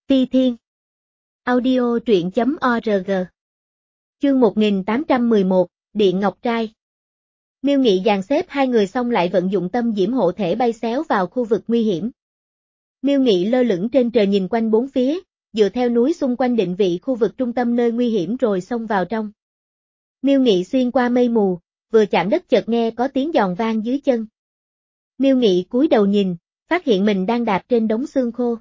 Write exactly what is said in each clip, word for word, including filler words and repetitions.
Ti Thiên. Audio truyện chấm org. Chương một nghìn tám trăm mười một, Điện Ngọc Trai. Miêu Nghị dàn xếp hai người xong lại vận dụng tâm diễm hộ thể bay xéo vào khu vực nguy hiểm. Miêu Nghị lơ lửng trên trời nhìn quanh bốn phía, dựa theo núi xung quanh định vị khu vực trung tâm nơi nguy hiểm rồi xông vào trong. Miêu Nghị xuyên qua mây mù, vừa chạm đất chợt nghe có tiếng giòn vang dưới chân. Miêu Nghị cúi đầu nhìn, phát hiện mình đang đạp trên đống xương khô.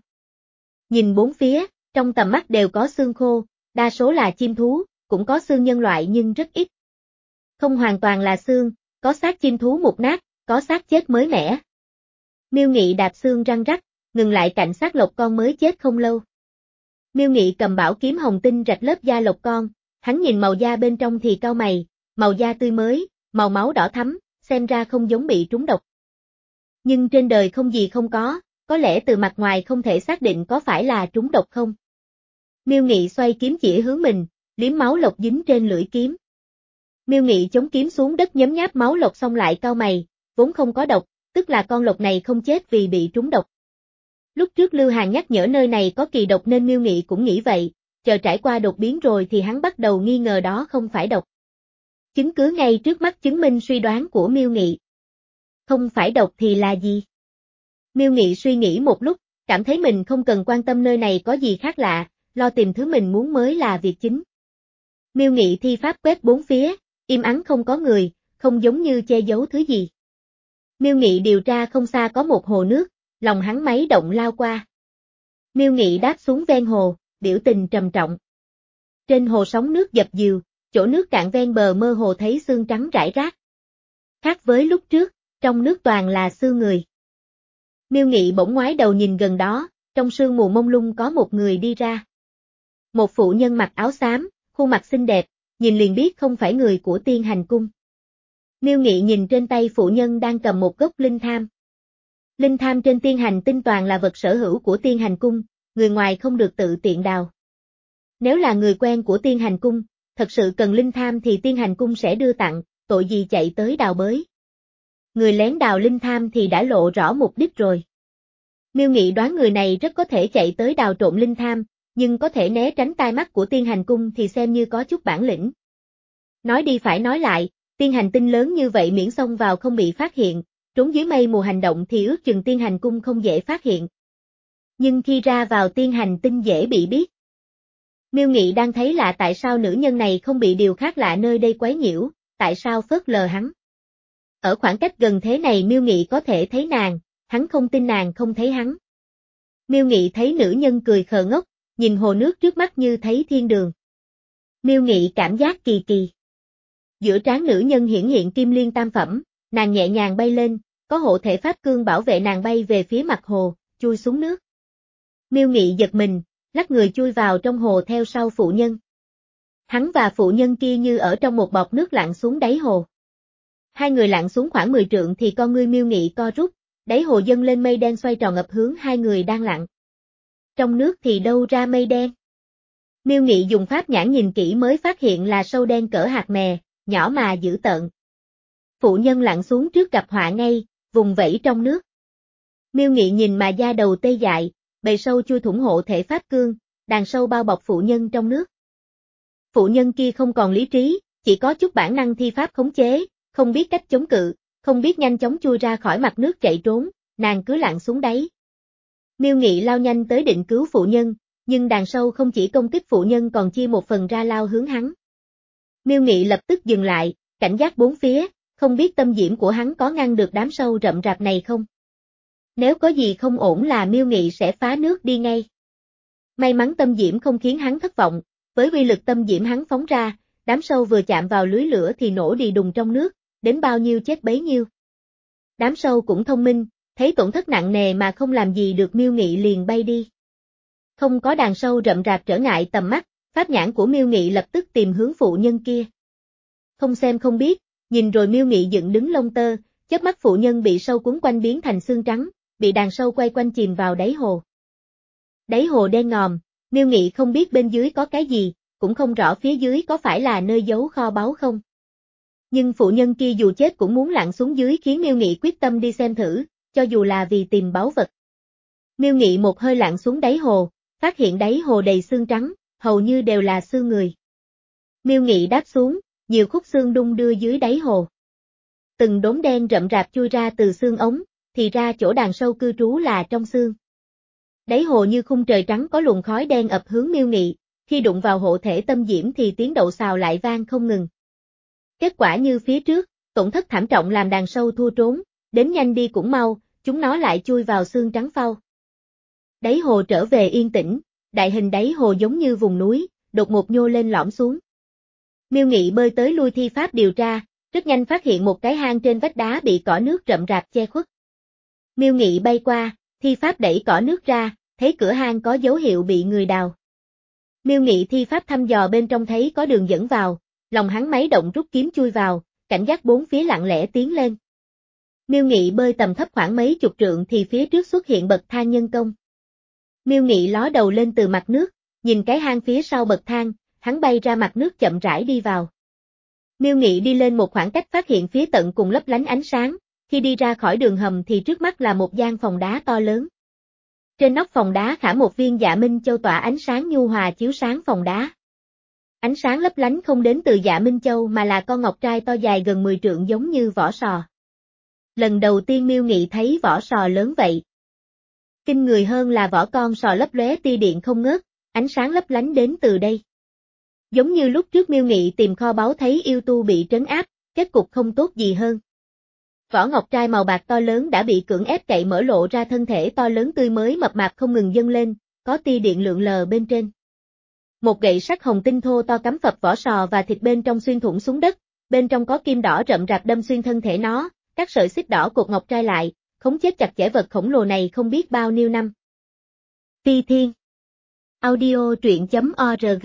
Nhìn bốn phía, trong tầm mắt đều có xương khô, đa số là chim thú, cũng có xương nhân loại nhưng rất ít. Không hoàn toàn là xương, có xác chim thú mục nát, có xác chết mới mẻ. Miêu Nghị đạp xương răng rắc, ngừng lại cạnh xác lộc con mới chết không lâu. Miêu Nghị cầm bảo kiếm hồng tinh rạch lớp da lộc con, hắn nhìn màu da bên trong thì cau mày, màu da tươi mới, màu máu đỏ thắm, xem ra không giống bị trúng độc. Nhưng trên đời không gì không có, có lẽ từ mặt ngoài không thể xác định có phải là trúng độc không. Miêu Nghị xoay kiếm chỉ hướng mình, liếm máu lộc dính trên lưỡi kiếm. Miêu Nghị chống kiếm xuống đất nhấm nháp máu lộc xong lại cau mày, vốn không có độc, tức là con lộc này không chết vì bị trúng độc. Lúc trước Lưu Hàn nhắc nhở nơi này có kỳ độc nên Miêu Nghị cũng nghĩ vậy, chờ trải qua đột biến rồi thì hắn bắt đầu nghi ngờ đó không phải độc. Chứng cứ ngay trước mắt chứng minh suy đoán của Miêu Nghị. Không phải độc thì là gì? Miêu Nghị suy nghĩ một lúc, cảm thấy mình không cần quan tâm nơi này có gì khác lạ, lo tìm thứ mình muốn mới là việc chính. Miêu Nghị thi pháp quét bốn phía, im ắng không có người, không giống như che giấu thứ gì. Miêu Nghị điều tra không xa có một hồ nước, lòng hắn máy động lao qua. Miêu Nghị đáp xuống ven hồ, biểu tình trầm trọng. Trên hồ sóng nước dập dìu, chỗ nước cạn ven bờ mơ hồ thấy xương trắng rải rác. Khác với lúc trước, trong nước toàn là xương người. Miêu Nghị bỗng ngoái đầu nhìn gần đó, trong sương mù mông lung có một người đi ra. Một phụ nhân mặc áo xám, khuôn mặt xinh đẹp, nhìn liền biết không phải người của Tiên Hành Cung. Miêu Nghị nhìn trên tay phụ nhân đang cầm một gốc linh tham. Linh tham trên Tiên Hành tinh toàn là vật sở hữu của Tiên Hành Cung, người ngoài không được tự tiện đào. Nếu là người quen của Tiên Hành Cung, thật sự cần linh tham thì Tiên Hành Cung sẽ đưa tặng, tội gì chạy tới đào bới. Người lén đào linh tham thì đã lộ rõ mục đích rồi. Miêu Nghị đoán người này rất có thể chạy tới đào trộm linh tham, nhưng có thể né tránh tai mắt của Tiên Hành Cung thì xem như có chút bản lĩnh. Nói đi phải nói lại, Tiên Hành tinh lớn như vậy miễn xông vào không bị phát hiện, trốn dưới mây mù hành động thì ước chừng Tiên Hành Cung không dễ phát hiện. Nhưng khi ra vào Tiên Hành tinh dễ bị biết. Miêu Nghị đang thấy lạ tại sao nữ nhân này không bị điều khác lạ nơi đây quấy nhiễu, tại sao phớt lờ hắn. Ở khoảng cách gần thế này Miêu Nghị có thể thấy nàng, hắn không tin nàng không thấy hắn. Miêu Nghị thấy nữ nhân cười khờ ngốc, nhìn hồ nước trước mắt như thấy thiên đường. Miêu Nghị cảm giác kỳ kỳ. Giữa trán nữ nhân hiển hiện kim liên tam phẩm, nàng nhẹ nhàng bay lên, có hộ thể pháp cương bảo vệ nàng bay về phía mặt hồ, chui xuống nước. Miêu Nghị giật mình, lắc người chui vào trong hồ theo sau phụ nhân. Hắn và phụ nhân kia như ở trong một bọt nước lặn xuống đáy hồ. Hai người lặn xuống khoảng mười trượng thì con ngươi Miêu Nghị co rút, đáy hồ dâng lên mây đen xoay tròn ngập hướng hai người đang lặn. Trong nước thì đâu ra mây đen? Miêu Nghị dùng pháp nhãn nhìn kỹ mới phát hiện là sâu đen cỡ hạt mè, nhỏ mà dữ tợn. Phụ nhân lặn xuống trước gặp họa ngay, vùng vẫy trong nước. Miêu Nghị nhìn mà da đầu tê dại, bầy sâu chui thủng hộ thể pháp cương, đàn sâu bao bọc phụ nhân trong nước. Phụ nhân kia không còn lý trí, chỉ có chút bản năng thi pháp khống chế, không biết cách chống cự, không biết nhanh chóng chui ra khỏi mặt nước chạy trốn, nàng cứ lặn xuống đáy. Miêu Nghị lao nhanh tới định cứu phụ nhân, nhưng đàn sâu không chỉ công kích phụ nhân còn chia một phần ra lao hướng hắn. Miêu Nghị lập tức dừng lại, cảnh giác bốn phía, không biết tâm diễm của hắn có ngăn được đám sâu rậm rạp này không. Nếu có gì không ổn là Miêu Nghị sẽ phá nước đi ngay. May mắn tâm diễm không khiến hắn thất vọng, với uy lực tâm diễm hắn phóng ra, đám sâu vừa chạm vào lưới lửa thì nổ đi đùng trong nước, đến bao nhiêu chết bấy nhiêu. Đám sâu cũng thông minh, thấy tổn thất nặng nề mà không làm gì được Miêu Nghị liền bay đi. Không có đàn sâu rậm rạp trở ngại tầm mắt, pháp nhãn của Miêu Nghị lập tức tìm hướng phụ nhân kia. Không xem không biết, nhìn rồi Miêu Nghị dựng đứng lông tơ, chớp mắt phụ nhân bị sâu cuốn quanh biến thành xương trắng, bị đàn sâu quay quanh chìm vào đáy hồ. Đáy hồ đen ngòm, Miêu Nghị không biết bên dưới có cái gì, cũng không rõ phía dưới có phải là nơi giấu kho báu không. Nhưng phụ nhân kia dù chết cũng muốn lặn xuống dưới khiến Miêu Nghị quyết tâm đi xem thử, cho dù là vì tìm báu vật. Miêu Nghị một hơi lặn xuống đáy hồ, phát hiện đáy hồ đầy xương trắng, hầu như đều là xương người. Miêu Nghị đáp xuống, nhiều khúc xương đung đưa dưới đáy hồ. Từng đốm đen rậm rạp chui ra từ xương ống, thì ra chỗ đàn sâu cư trú là trong xương. Đáy hồ như khung trời trắng có luồng khói đen ập hướng Miêu Nghị, khi đụng vào hộ thể tâm diễm thì tiếng đậu xào lại vang không ngừng. Kết quả như phía trước, tổn thất thảm trọng làm đàn sâu thua trốn, đến nhanh đi cũng mau, chúng nó lại chui vào xương trắng phau. Đáy hồ trở về yên tĩnh, đại hình đáy hồ giống như vùng núi, đột ngột nhô lên lõm xuống. Miêu Nghị bơi tới lui thi pháp điều tra, rất nhanh phát hiện một cái hang trên vách đá bị cỏ nước rậm rạp che khuất. Miêu Nghị bay qua, thi pháp đẩy cỏ nước ra, thấy cửa hang có dấu hiệu bị người đào. Miêu Nghị thi pháp thăm dò bên trong thấy có đường dẫn vào, lòng hắn máy động rút kiếm chui vào, cảnh giác bốn phía lặng lẽ tiến lên. Miêu Nghị bơi tầm thấp khoảng mấy chục trượng thì phía trước xuất hiện bậc thang nhân công. Miêu Nghị ló đầu lên từ mặt nước, nhìn cái hang phía sau bậc thang, hắn bay ra mặt nước chậm rãi đi vào. Miêu Nghị đi lên một khoảng cách phát hiện phía tận cùng lấp lánh ánh sáng, khi đi ra khỏi đường hầm thì trước mắt là một gian phòng đá to lớn. Trên nóc phòng đá khả một viên Dạ Minh Châu tỏa ánh sáng nhu hòa chiếu sáng phòng đá. Ánh sáng lấp lánh không đến từ Dạ Minh Châu mà là con ngọc trai to dài gần mười trượng giống như vỏ sò. Lần đầu tiên Miêu Nghị thấy vỏ sò lớn vậy. Kinh người hơn là vỏ con sò lấp lóe tia điện không ngớt, ánh sáng lấp lánh đến từ đây. Giống như lúc trước Miêu Nghị tìm kho báu thấy yêu tu bị trấn áp, kết cục không tốt gì hơn. Vỏ ngọc trai màu bạc to lớn đã bị cưỡng ép cậy mở lộ ra thân thể to lớn tươi mới mập mạp không ngừng dâng lên, có tia điện lượn lờ bên trên. Một gậy sắt hồng tinh thô to cắm phập vỏ sò và thịt bên trong xuyên thủng xuống đất, bên trong có kim đỏ rậm rạp đâm xuyên thân thể nó, các sợi xích đỏ cột ngọc trai lại, khống chế chặt chẽ vật khổng lồ này không biết bao nhiêu năm. Phi Thiên Audio truyện chấm org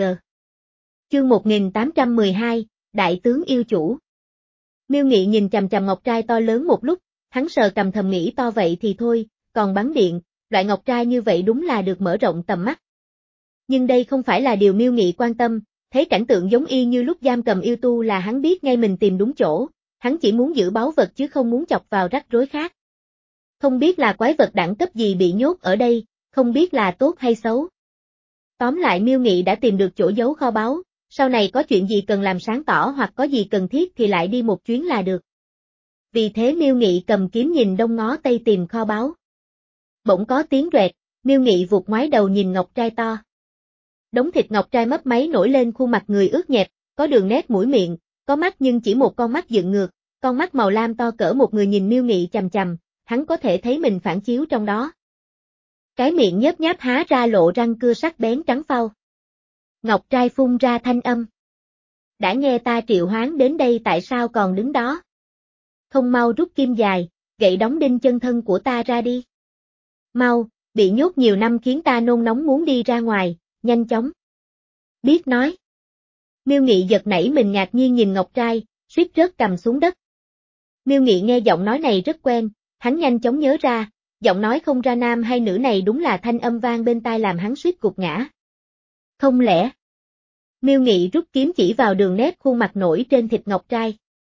Chương một nghìn tám trăm mười hai, Đại tướng yêu chủ. Miêu Nghị nhìn chằm chằm ngọc trai to lớn một lúc, hắn sờ cầm thầm nghĩ to vậy thì thôi, còn bắn điện, loại ngọc trai như vậy đúng là được mở rộng tầm mắt. Nhưng đây không phải là điều Miêu Nghị quan tâm, thấy cảnh tượng giống y như lúc giam cầm yêu tu là hắn biết ngay mình tìm đúng chỗ, hắn chỉ muốn giữ báu vật chứ không muốn chọc vào rắc rối khác. Không biết là quái vật đẳng cấp gì bị nhốt ở đây, không biết là tốt hay xấu. Tóm lại Miêu Nghị đã tìm được chỗ giấu kho báu, sau này có chuyện gì cần làm sáng tỏ hoặc có gì cần thiết thì lại đi một chuyến là được. Vì thế Miêu Nghị cầm kiếm nhìn đông ngó tây tìm kho báu. Bỗng có tiếng rẹt, Miêu Nghị vụt ngoái đầu nhìn ngọc trai to. Đống thịt ngọc trai mấp máy nổi lên khuôn mặt người ướt nhẹp, có đường nét mũi miệng, có mắt nhưng chỉ một con mắt dựng ngược, con mắt màu lam to cỡ một người nhìn Miêu Nghị chằm chằm, hắn có thể thấy mình phản chiếu trong đó. Cái miệng nhớp nháp há ra lộ răng cưa sắc bén trắng phau. Ngọc trai phun ra thanh âm. Đã nghe ta triệu hoán đến đây tại sao còn đứng đó? Không mau rút kim dài, gậy đóng đinh chân thân của ta ra đi. Mau, bị nhốt nhiều năm khiến ta nôn nóng muốn đi ra ngoài, nhanh chóng. Biết nói. Miêu Nghị giật nảy mình ngạc nhiên nhìn ngọc trai, suýt rớt cầm xuống đất. Miêu Nghị nghe giọng nói này rất quen, hắn nhanh chóng nhớ ra, giọng nói không ra nam hay nữ này đúng là thanh âm vang bên tai làm hắn suýt gục ngã. Không lẽ? Miêu Nghị rút kiếm chỉ vào đường nét khuôn mặt nổi trên thịt ngọc trai.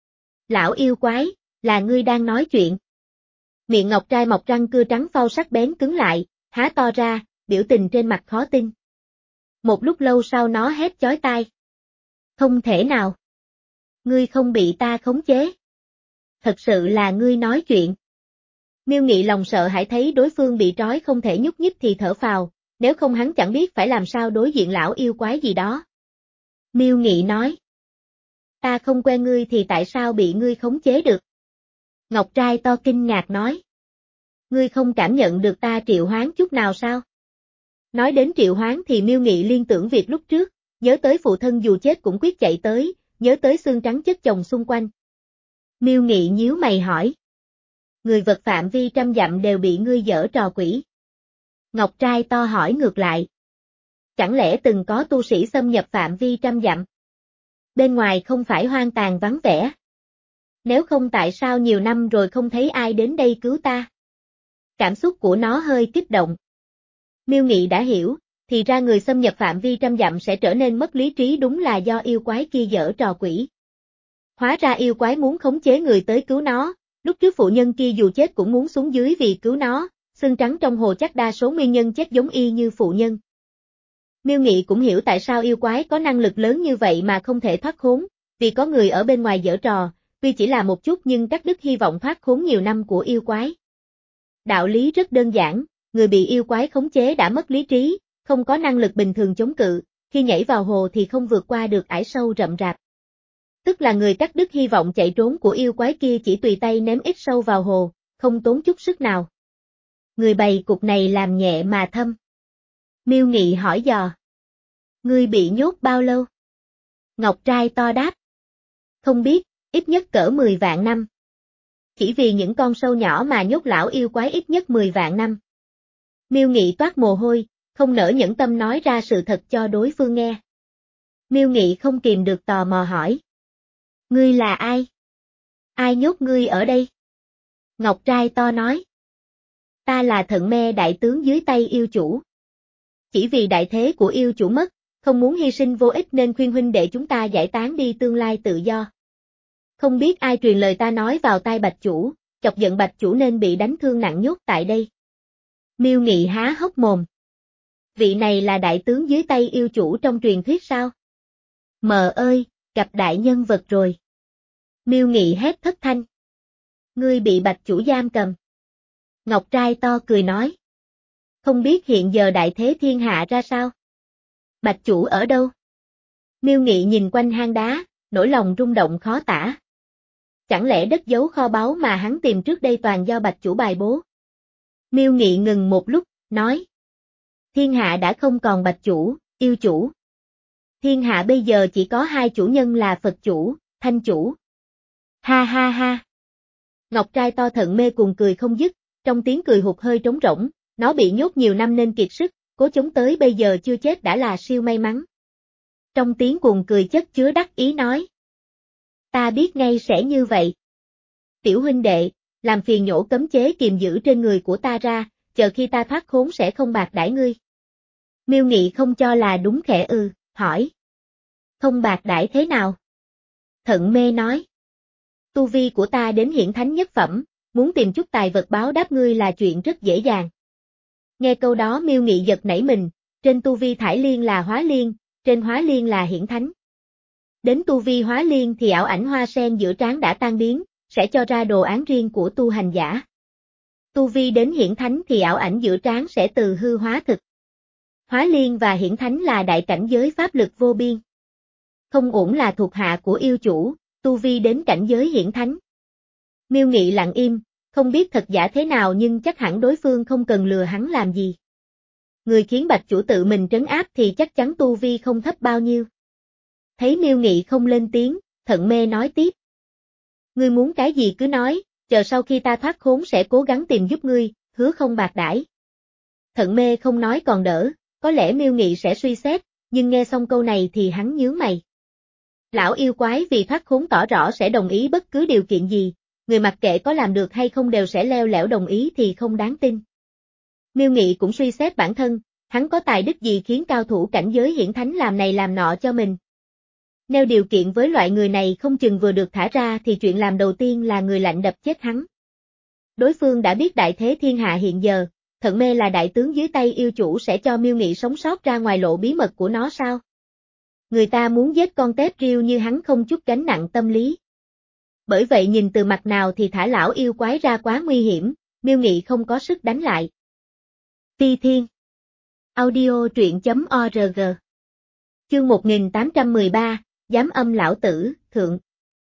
Lão yêu quái, là ngươi đang nói chuyện. Miệng ngọc trai mọc răng cưa trắng phau sắc bén cứng lại, há to ra, biểu tình trên mặt khó tin. Một lúc lâu sau nó hét chói tai. Không thể nào. Ngươi không bị ta khống chế. Thật sự là ngươi nói chuyện. Miêu Nghị lòng sợ hãi thấy đối phương bị trói không thể nhúc nhích thì thở phào, nếu không hắn chẳng biết phải làm sao đối diện lão yêu quái gì đó. Miêu Nghị nói. Ta không quen ngươi thì tại sao bị ngươi khống chế được? Ngọc trai to kinh ngạc nói. Ngươi không cảm nhận được ta triệu hoán chút nào sao? Nói đến triệu hoán thì Miêu Nghị liên tưởng việc lúc trước, nhớ tới phụ thân dù chết cũng quyết chạy tới, nhớ tới xương trắng chất chồng xung quanh. Miêu Nghị nhíu mày hỏi. Người vật phạm vi trăm dặm đều bị ngươi giở trò quỷ. Ngọc trai to hỏi ngược lại. Chẳng lẽ từng có tu sĩ xâm nhập phạm vi trăm dặm? Bên ngoài không phải hoang tàn vắng vẻ. Nếu không tại sao nhiều năm rồi không thấy ai đến đây cứu ta? Cảm xúc của nó hơi kích động. Miêu Nghị đã hiểu, thì ra người xâm nhập phạm vi trăm dặm sẽ trở nên mất lý trí đúng là do yêu quái kia giở trò quỷ. Hóa ra yêu quái muốn khống chế người tới cứu nó, lúc trước phụ nhân kia dù chết cũng muốn xuống dưới vì cứu nó, xương trắng trong hồ chắc đa số nguyên nhân chết giống y như phụ nhân. Miêu Nghị cũng hiểu tại sao yêu quái có năng lực lớn như vậy mà không thể thoát khốn, vì có người ở bên ngoài giở trò, tuy chỉ là một chút nhưng cắt đứt hy vọng thoát khốn nhiều năm của yêu quái. Đạo lý rất đơn giản, người bị yêu quái khống chế đã mất lý trí, không có năng lực bình thường chống cự, khi nhảy vào hồ thì không vượt qua được ải sâu rậm rạp. Tức là người cắt đứt hy vọng chạy trốn của yêu quái kia chỉ tùy tay ném ít sâu vào hồ, không tốn chút sức nào. Người bày cục này làm nhẹ mà thâm. Miêu Nghị hỏi dò. Ngươi bị nhốt bao lâu? Ngọc trai to đáp. Không biết, ít nhất cỡ mười vạn năm. Chỉ vì những con sâu nhỏ mà nhốt lão yêu quái ít nhất mười vạn năm. Miêu Nghị toát mồ hôi, không nỡ nhẫn tâm nói ra sự thật cho đối phương nghe. Miêu Nghị không kìm được tò mò hỏi. Ngươi là ai? Ai nhốt ngươi ở đây? Ngọc trai to nói. Ta là Thận Me đại tướng dưới tay yêu chủ. Chỉ vì đại thế của yêu chủ mất, không muốn hy sinh vô ích nên khuyên huynh đệ chúng ta giải tán đi tương lai tự do. Không biết ai truyền lời ta nói vào tai Bạch chủ, chọc giận Bạch chủ nên bị đánh thương nặng nhốt tại đây. Miêu Nghị há hốc mồm. Vị này là đại tướng dưới tay yêu chủ trong truyền thuyết sao? Mờ ơi, gặp đại nhân vật rồi. Miêu Nghị hét thất thanh. Ngươi bị Bạch chủ giam cầm. Ngọc trai to cười nói. Không biết hiện giờ đại thế thiên hạ ra sao? Bạch chủ ở đâu? Miêu Nghị nhìn quanh hang đá, nỗi lòng rung động khó tả. Chẳng lẽ đất giấu kho báu mà hắn tìm trước đây toàn do Bạch chủ bài bố? Miêu Nghị ngừng một lúc, nói. Thiên hạ đã không còn Bạch chủ, yêu chủ. Thiên hạ bây giờ chỉ có hai chủ nhân là Phật chủ, Thanh chủ. Ha ha ha. Ngọc trai to Thận Me cùng cười không dứt, trong tiếng cười hụt hơi trống rỗng, nó bị nhốt nhiều năm nên kiệt sức, cố chống tới bây giờ chưa chết đã là siêu may mắn. Trong tiếng cuồng cười chất chứa đắc ý nói. Ta biết ngay sẽ như vậy. Tiểu huynh đệ, làm phiền nhổ cấm chế kiềm giữ trên người của ta ra, chờ khi ta thoát khốn sẽ không bạc đãi ngươi. Miêu Nghị không cho là đúng khẽ ư, hỏi. Không bạc đãi thế nào? Thận Me nói. Tu vi của ta đến hiển thánh nhất phẩm, muốn tìm chút tài vật báo đáp ngươi là chuyện rất dễ dàng. Nghe câu đó Miêu Nghị giật nảy mình, trên tu vi Thải Liên là Hóa Liên, trên Hóa Liên là hiển thánh. Đến tu vi Hóa Liên thì ảo ảnh hoa sen giữa trán đã tan biến, sẽ cho ra đồ án riêng của tu hành giả. Tu vi đến hiển thánh thì ảo ảnh giữa trán sẽ từ hư hóa thực. Hóa Liên và hiển thánh là đại cảnh giới pháp lực vô biên. Không ổn là thuộc hạ của yêu chủ, tu vi đến cảnh giới hiển thánh. Miêu Nghị lặng im, không biết thật giả thế nào nhưng chắc hẳn đối phương không cần lừa hắn làm gì. Người khiến Bạch chủ tự mình trấn áp thì chắc chắn tu vi không thấp bao nhiêu. Thấy Miêu Nghị không lên tiếng, Thận Me nói tiếp. Ngươi muốn cái gì cứ nói, chờ sau khi ta thoát khốn sẽ cố gắng tìm giúp ngươi, hứa không bạc đãi. Thận Me không nói còn đỡ, có lẽ Miêu Nghị sẽ suy xét, nhưng nghe xong câu này thì hắn nhướng mày. Lão yêu quái vì thoát khốn tỏ rõ sẽ đồng ý bất cứ điều kiện gì, người mặc kệ có làm được hay không đều sẽ leo lẻo đồng ý thì không đáng tin. Miêu Nghị cũng suy xét bản thân, hắn có tài đức gì khiến cao thủ cảnh giới hiển thánh làm này làm nọ cho mình. Nêu điều kiện với loại người này không chừng vừa được thả ra thì chuyện làm đầu tiên là người lạnh đập chết hắn. Đối phương đã biết đại thế thiên hạ hiện giờ, Thận Me là đại tướng dưới tay yêu chủ sẽ cho Miêu Nghị sống sót ra ngoài lộ bí mật của nó sao? Người ta muốn giết con tép riêu như hắn không chút gánh nặng tâm lý. Bởi vậy nhìn từ mặt nào thì thả lão yêu quái ra quá nguy hiểm, Miêu Nghị không có sức đánh lại. Phi Thiên Audio truyện chấm org Chương một nghìn tám trăm mười ba, Giám âm lão tử, thượng.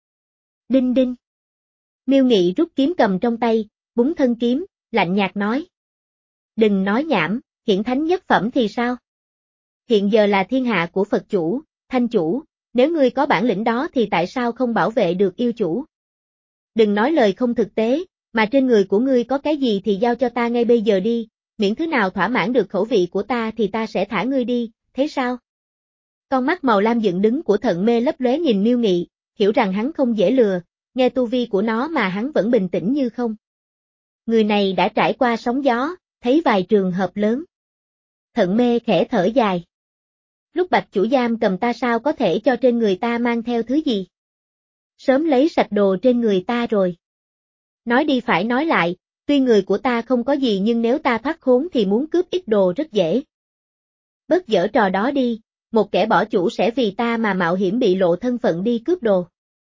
Đinh đinh. Miêu Nghị rút kiếm cầm trong tay, búng thân kiếm, lạnh nhạt nói. Đừng nói nhảm, hiển thánh nhất phẩm thì sao? Hiện giờ là thiên hạ của Phật chủ, Thanh chủ, nếu ngươi có bản lĩnh đó thì tại sao không bảo vệ được yêu chủ? Đừng nói lời không thực tế, mà trên người của ngươi có cái gì thì giao cho ta ngay bây giờ đi, miễn thứ nào thỏa mãn được khẩu vị của ta thì ta sẽ thả ngươi đi, thế sao? Con mắt màu lam dựng đứng của Thận Me lấp lóe nhìn Miêu Nghị, hiểu rằng hắn không dễ lừa, nghe tu vi của nó mà hắn vẫn bình tĩnh như không. Người này đã trải qua sóng gió, thấy vài trường hợp lớn. Thận Me khẽ thở dài. Lúc Bạch chủ giam cầm ta sao có thể cho trên người ta mang theo thứ gì? Sớm lấy sạch đồ trên người ta rồi. Nói đi phải nói lại, tuy người của ta không có gì nhưng nếu ta thoát khốn thì muốn cướp ít đồ rất dễ. Bớt giở trò đó đi, một kẻ bỏ chủ sẽ vì ta mà mạo hiểm bị lộ thân phận đi cướp đồ.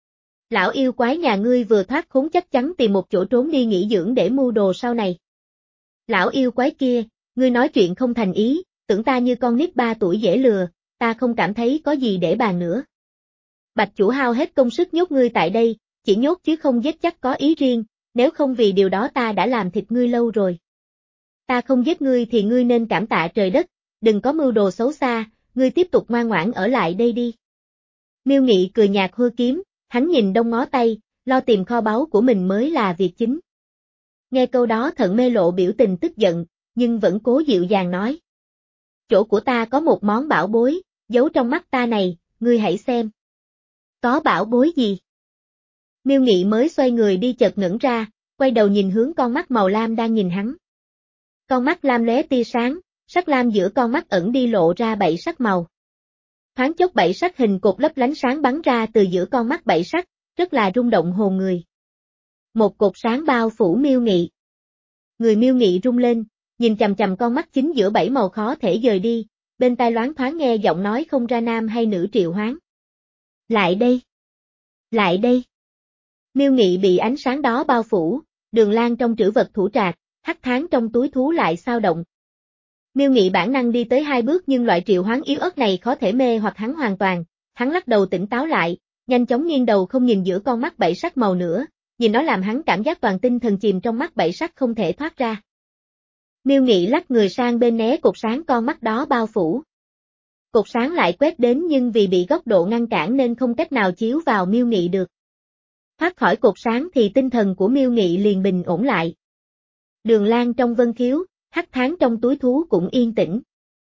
Lão yêu quái nhà ngươi vừa thoát khốn chắc chắn tìm một chỗ trốn đi nghỉ dưỡng để mưu đồ sau này. Lão yêu quái kia, ngươi nói chuyện không thành ý, tưởng ta như con nít ba tuổi dễ lừa, ta không cảm thấy có gì để bàn nữa. Bạch chủ hao hết công sức nhốt ngươi tại đây, chỉ nhốt chứ không giết chắc có ý riêng, nếu không vì điều đó ta đã làm thịt ngươi lâu rồi. Ta không giết ngươi thì ngươi nên cảm tạ trời đất, đừng có mưu đồ xấu xa, ngươi tiếp tục ngoan ngoãn ở lại đây đi. Miêu Nghị cười nhạt hơ kiếm, hắn nhìn đông ngó tay, lo tìm kho báu của mình mới là việc chính. Nghe câu đó Thận Mê lộ biểu tình tức giận, nhưng vẫn cố dịu dàng nói. Chỗ của ta có một món bảo bối, giấu trong mắt ta này, ngươi hãy xem. Có bảo bối gì? Miêu Nghị mới xoay người đi chợt ngẩn ra, quay đầu nhìn hướng con mắt màu lam đang nhìn hắn. Con mắt lam lóe tia sáng, sắc lam giữa con mắt ẩn đi lộ ra bảy sắc màu. Thoáng chốc bảy sắc hình cột lấp lánh sáng bắn ra từ giữa con mắt bảy sắc, rất là rung động hồn người. Một cột sáng bao phủ Miêu Nghị. Người Miêu Nghị rung lên, nhìn chằm chằm con mắt chính giữa bảy màu khó thể dời đi, bên tai loáng thoáng nghe giọng nói không ra nam hay nữ triệu hoán. Lại đây! Lại đây! Miêu Nghị bị ánh sáng đó bao phủ, Đường Lan trong trữ vật thủ trạc, Hắc Thán trong túi thú lại sao động. Miêu Nghị bản năng đi tới hai bước nhưng loại triệu hoán yếu ớt này khó thể mê hoặc hắn hoàn toàn, hắn lắc đầu tỉnh táo lại, nhanh chóng nghiêng đầu không nhìn giữa con mắt bảy sắc màu nữa, nhìn nó làm hắn cảm giác toàn tinh thần chìm trong mắt bảy sắc không thể thoát ra. Miêu Nghị lắc người sang bên né cột sáng con mắt đó bao phủ. Cột sáng lại quét đến nhưng vì bị góc độ ngăn cản nên không cách nào chiếu vào Miêu Nghị được. Thoát khỏi cột sáng thì tinh thần của Miêu Nghị liền bình ổn lại. Đường Lan trong vân khiếu, Hắc Thán trong túi thú cũng yên tĩnh.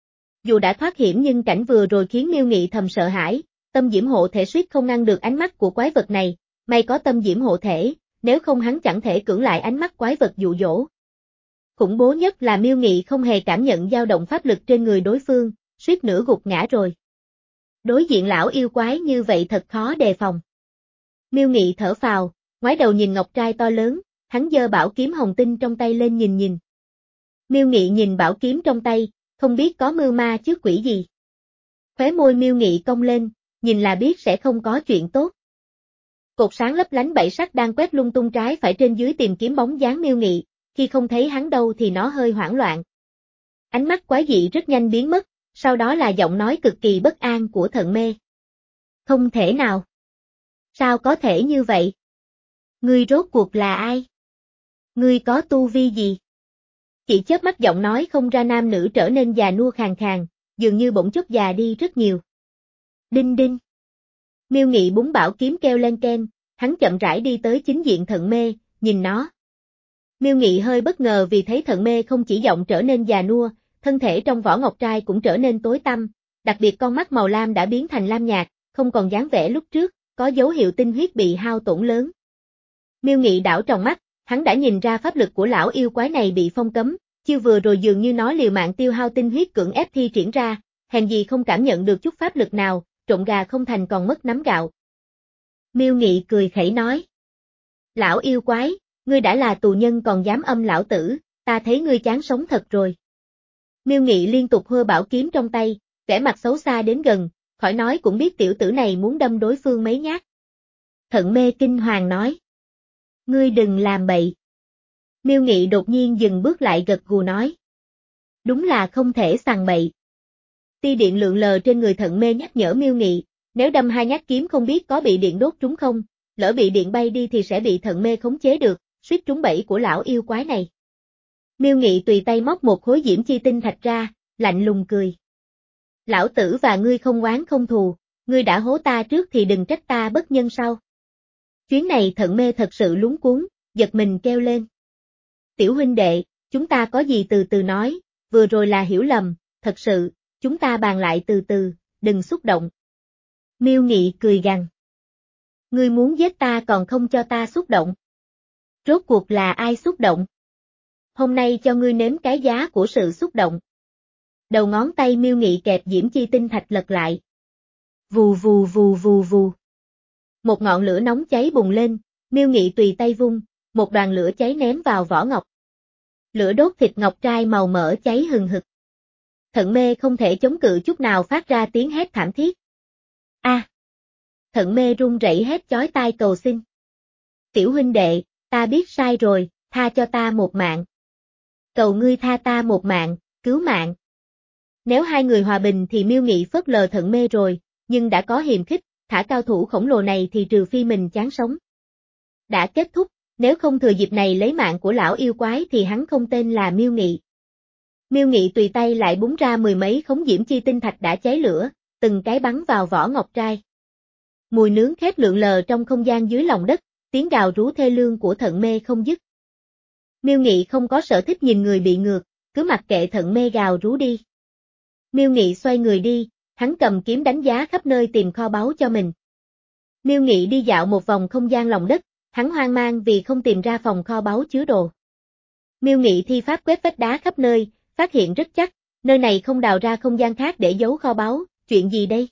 Dù đã thoát hiểm nhưng cảnh vừa rồi khiến Miêu Nghị thầm sợ hãi, tâm diễm hộ thể suýt không ngăn được ánh mắt của quái vật này, may có tâm diễm hộ thể, nếu không hắn chẳng thể cưỡng lại ánh mắt quái vật dụ dỗ. Khủng bố nhất là Miêu Nghị không hề cảm nhận dao động pháp lực trên người đối phương, suýt nữa gục ngã rồi. Đối diện lão yêu quái như vậy thật khó đề phòng. Miêu Nghị thở phào, ngoái đầu nhìn ngọc trai to lớn, hắn giơ bảo kiếm hồng tinh trong tay lên nhìn nhìn. Miêu Nghị nhìn bảo kiếm trong tay, không biết có mưu ma chứ quỷ gì. Khóe môi Miêu Nghị cong lên, nhìn là biết sẽ không có chuyện tốt. Cột sáng lấp lánh bảy sắc đang quét lung tung trái phải trên dưới tìm kiếm bóng dáng Miêu Nghị, khi không thấy hắn đâu thì nó hơi hoảng loạn. Ánh mắt quái dị rất nhanh biến mất, sau đó là giọng nói cực kỳ bất an của Thận Mê. Không thể nào. Sao có thể như vậy? Ngươi rốt cuộc là ai? Ngươi có tu vi gì? Chỉ chớp mắt giọng nói không ra nam nữ trở nên già nua khàn khàn, dường như bỗng chút già đi rất nhiều. Đinh đinh. Miêu Nghị búng bảo kiếm kêu lên ken, hắn chậm rãi đi tới chính diện Thận Mê, nhìn nó. Miêu Nghị hơi bất ngờ vì thấy Thận Mê không chỉ giọng trở nên già nua, thân thể trong vỏ ngọc trai cũng trở nên tối tăm, đặc biệt con mắt màu lam đã biến thành lam nhạt, không còn dáng vẻ lúc trước, có dấu hiệu tinh huyết bị hao tổn lớn. Miêu Nghị đảo tròng mắt, hắn đã nhìn ra pháp lực của lão yêu quái này bị phong cấm, chiêu vừa rồi dường như nó liều mạng tiêu hao tinh huyết cưỡng ép thi triển ra, hèn gì không cảm nhận được chút pháp lực nào, trộn gà không thành còn mất nắm gạo. Miêu Nghị cười khẩy nói. Lão yêu quái, ngươi đã là tù nhân còn dám âm lão tử, ta thấy ngươi chán sống thật rồi. Miêu Nghị liên tục hơ bảo kiếm trong tay, vẻ mặt xấu xa đến gần, khỏi nói cũng biết tiểu tử này muốn đâm đối phương mấy nhát. Thận Mê kinh hoàng nói. Ngươi đừng làm bậy. Miêu Nghị đột nhiên dừng bước lại gật gù nói. Đúng là không thể sằng bậy. Tia điện lượn lờ trên người Thận Mê nhắc nhở Miêu Nghị, nếu đâm hai nhát kiếm không biết có bị điện đốt trúng không, lỡ bị điện bay đi thì sẽ bị Thận Mê khống chế được, suýt trúng bẫy của lão yêu quái này. Miêu Nghị tùy tay móc một khối diễm chi tinh thạch ra, lạnh lùng cười. Lão tử và ngươi không oán không thù, ngươi đã hố ta trước thì đừng trách ta bất nhân sau. Chuyến này Thận Mê thật sự lúng cuống, giật mình kêu lên. Tiểu huynh đệ, chúng ta có gì từ từ nói, vừa rồi là hiểu lầm, thật sự, chúng ta bàn lại từ từ, đừng xúc động. Miêu Nghị cười gằn. Ngươi muốn giết ta còn không cho ta xúc động. Rốt cuộc là ai xúc động? Hôm nay cho ngươi nếm cái giá của sự xúc động. Đầu ngón tay Miêu Nghị kẹp diễm chi tinh thạch lật lại. Vù vù vù vù vù. Một ngọn lửa nóng cháy bùng lên, Miêu Nghị tùy tay vung, một đoàn lửa cháy ném vào vỏ ngọc. Lửa đốt thịt ngọc trai màu mỡ cháy hừng hực. Thận mê không thể chống cự chút nào phát ra tiếng hét thảm thiết. A! À, thận mê run rẩy hét chói tai cầu xin. Tiểu huynh đệ, ta biết sai rồi, tha cho ta một mạng. Cầu ngươi tha ta một mạng, cứu mạng. Nếu hai người hòa bình thì Miêu Nghị phớt lờ thận mê rồi, nhưng đã có hiềm khích, thả cao thủ khổng lồ này thì trừ phi mình chán sống. Đã kết thúc, nếu không thừa dịp này lấy mạng của lão yêu quái thì hắn không tên là Miêu Nghị. Miêu Nghị tùy tay lại búng ra mười mấy khống diễm chi tinh thạch đã cháy lửa, từng cái bắn vào vỏ ngọc trai. Mùi nướng khét lượn lờ trong không gian dưới lòng đất, tiếng gào rú thê lương của thận mê không dứt. Miêu Nghị không có sở thích nhìn người bị ngược, cứ mặc kệ thận mê gào rú đi. Miêu Nghị xoay người đi, hắn cầm kiếm đánh giá khắp nơi tìm kho báu cho mình. Miêu Nghị đi dạo một vòng không gian lòng đất, hắn hoang mang vì không tìm ra phòng kho báu chứa đồ. Miêu Nghị thi pháp quét vách đá khắp nơi, phát hiện rất chắc, nơi này không đào ra không gian khác để giấu kho báu, chuyện gì đây?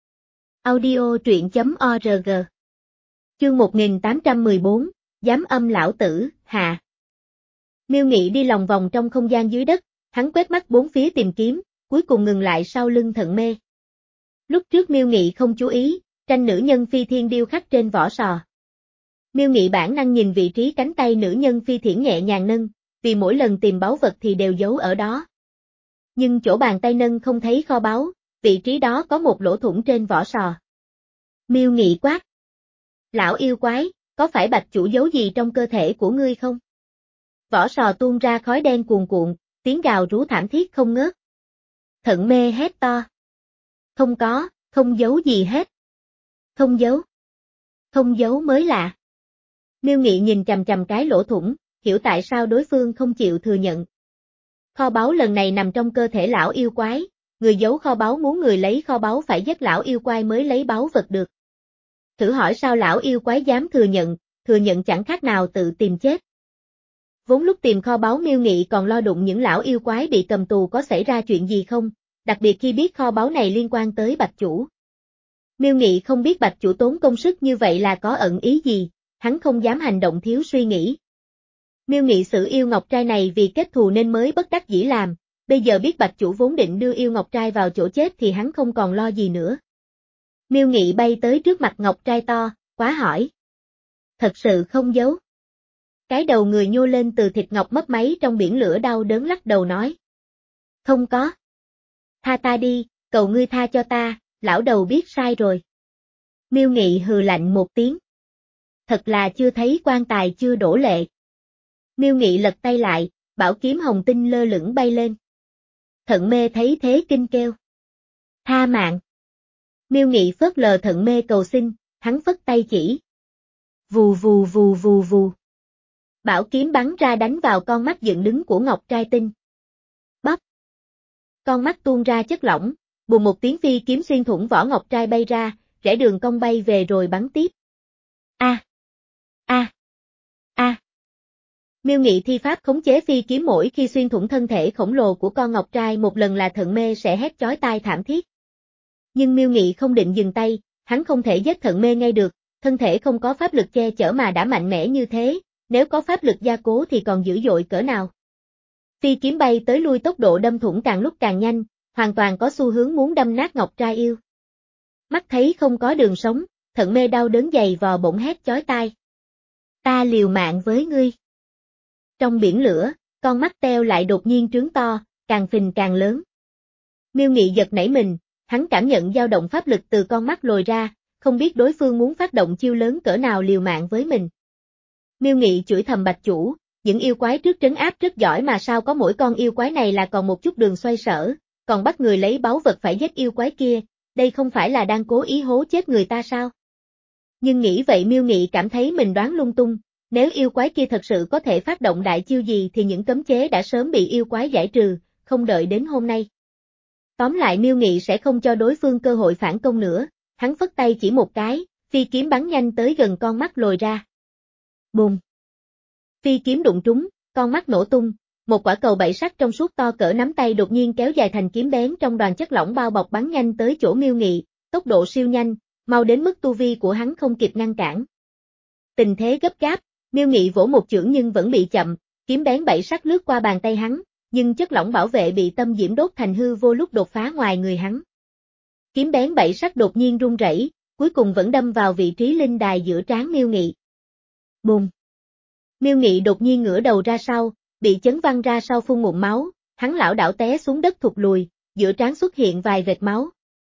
Audio truyện chấm org. Chương một nghìn tám trăm mười bốn, Giám âm lão tử, hạ. Miêu Nghị đi lòng vòng trong không gian dưới đất, hắn quét mắt bốn phía tìm kiếm, cuối cùng ngừng lại sau lưng thận mê. Lúc trước Miêu Nghị không chú ý, tranh nữ nhân phi thiên điêu khắc trên vỏ sò. Miêu Nghị bản năng nhìn vị trí cánh tay nữ nhân phi thiển nhẹ nhàng nâng, vì mỗi lần tìm báu vật thì đều giấu ở đó. Nhưng chỗ bàn tay nâng không thấy kho báu, vị trí đó có một lỗ thủng trên vỏ sò. Miêu Nghị quát. Lão yêu quái, có phải bạch chủ giấu gì trong cơ thể của ngươi không? Vỏ sò tuôn ra khói đen cuồn cuộn, tiếng gào rú thảm thiết không ngớt. Thận mê hét to. Không có, không giấu gì hết. Không giấu. Không giấu mới lạ. Miêu Nghị nhìn chằm chằm cái lỗ thủng, hiểu tại sao đối phương không chịu thừa nhận. Kho báu lần này nằm trong cơ thể lão yêu quái, người giấu kho báu muốn người lấy kho báu phải giết lão yêu quái mới lấy báu vật được. Thử hỏi sao lão yêu quái dám thừa nhận, thừa nhận chẳng khác nào tự tìm chết. Vốn lúc tìm kho báu Miêu Nghị còn lo đụng những lão yêu quái bị cầm tù có xảy ra chuyện gì không, đặc biệt khi biết kho báu này liên quan tới bạch chủ. Miêu Nghị không biết bạch chủ tốn công sức như vậy là có ẩn ý gì, hắn không dám hành động thiếu suy nghĩ. Miêu Nghị xử yêu ngọc trai này vì kết thù nên mới bất đắc dĩ làm, bây giờ biết bạch chủ vốn định đưa yêu ngọc trai vào chỗ chết thì hắn không còn lo gì nữa. Miêu Nghị bay tới trước mặt ngọc trai to, quá hỏi. Thật sự không giấu. Cái đầu người nhô lên từ thịt ngọc mấp máy trong biển lửa đau đớn lắc đầu nói. Không có. Tha ta đi, cầu ngươi tha cho ta, lão đầu biết sai rồi. Miêu Nghị hừ lạnh một tiếng. Thật là chưa thấy quan tài chưa đổ lệ. Miêu Nghị lật tay lại, bảo kiếm hồng tinh lơ lửng bay lên. Thận mê thấy thế kinh kêu. Tha mạng. Miêu Nghị phớt lờ thận mê cầu xin, hắn phất tay chỉ. Vù vù vù vù vù. Bảo kiếm bắn ra đánh vào con mắt dựng đứng của ngọc trai tinh. Bóp. Con mắt tuôn ra chất lỏng, bùm một tiếng phi kiếm xuyên thủng vỏ ngọc trai bay ra, rẽ đường cong bay về rồi bắn tiếp. A. A. A. Miêu Nghị thi pháp khống chế phi kiếm mỗi khi xuyên thủng thân thể khổng lồ của con ngọc trai một lần là thận mê sẽ hét chói tai thảm thiết. Nhưng Miêu Nghị không định dừng tay, hắn không thể giết thận mê ngay được, thân thể không có pháp lực che chở mà đã mạnh mẽ như thế, nếu có pháp lực gia cố thì còn dữ dội cỡ nào. Phi kiếm bay tới lui tốc độ đâm thủng càng lúc càng nhanh, hoàn toàn có xu hướng muốn đâm nát ngọc trai yêu. Mắt thấy không có đường sống, thận mê đau đớn dày vò bỗng hét chói tai. Ta liều mạng với ngươi. Trong biển lửa, con mắt teo lại đột nhiên trướng to, càng phình càng lớn. Miêu Nghị giật nảy mình, hắn cảm nhận dao động pháp lực từ con mắt lồi ra, không biết đối phương muốn phát động chiêu lớn cỡ nào liều mạng với mình. Miêu Nghị chửi thầm bạch chủ, những yêu quái trước trấn áp rất giỏi mà sao có mỗi con yêu quái này là còn một chút đường xoay sở, còn bắt người lấy báu vật phải giết yêu quái kia, đây không phải là đang cố ý hố chết người ta sao? Nhưng nghĩ vậy Miêu Nghị cảm thấy mình đoán lung tung, nếu yêu quái kia thật sự có thể phát động đại chiêu gì thì những cấm chế đã sớm bị yêu quái giải trừ, không đợi đến hôm nay. Tóm lại Miêu Nghị sẽ không cho đối phương cơ hội phản công nữa, hắn phất tay chỉ một cái, phi kiếm bắn nhanh tới gần con mắt lồi ra. Bùm! Phi kiếm đụng trúng, con mắt nổ tung, một quả cầu bảy sắc trong suốt to cỡ nắm tay đột nhiên kéo dài thành kiếm bén trong đoàn chất lỏng bao bọc bắn nhanh tới chỗ Miêu Nghị, tốc độ siêu nhanh, mau đến mức tu vi của hắn không kịp ngăn cản. Tình thế gấp gáp, Miêu Nghị vỗ một chưởng nhưng vẫn bị chậm, kiếm bén bảy sắc lướt qua bàn tay hắn, nhưng chất lỏng bảo vệ bị tâm diễm đốt thành hư vô lúc đột phá ngoài người hắn. Kiếm bén bảy sắc đột nhiên rung rẩy, cuối cùng vẫn đâm vào vị trí linh đài giữa trán Miêu Nghị. Bùng! Miêu Nghị đột nhiên ngửa đầu ra sau, bị chấn văng ra sau phun ngụm máu, hắn lảo đảo té xuống đất thụt lùi, giữa trán xuất hiện vài vệt máu.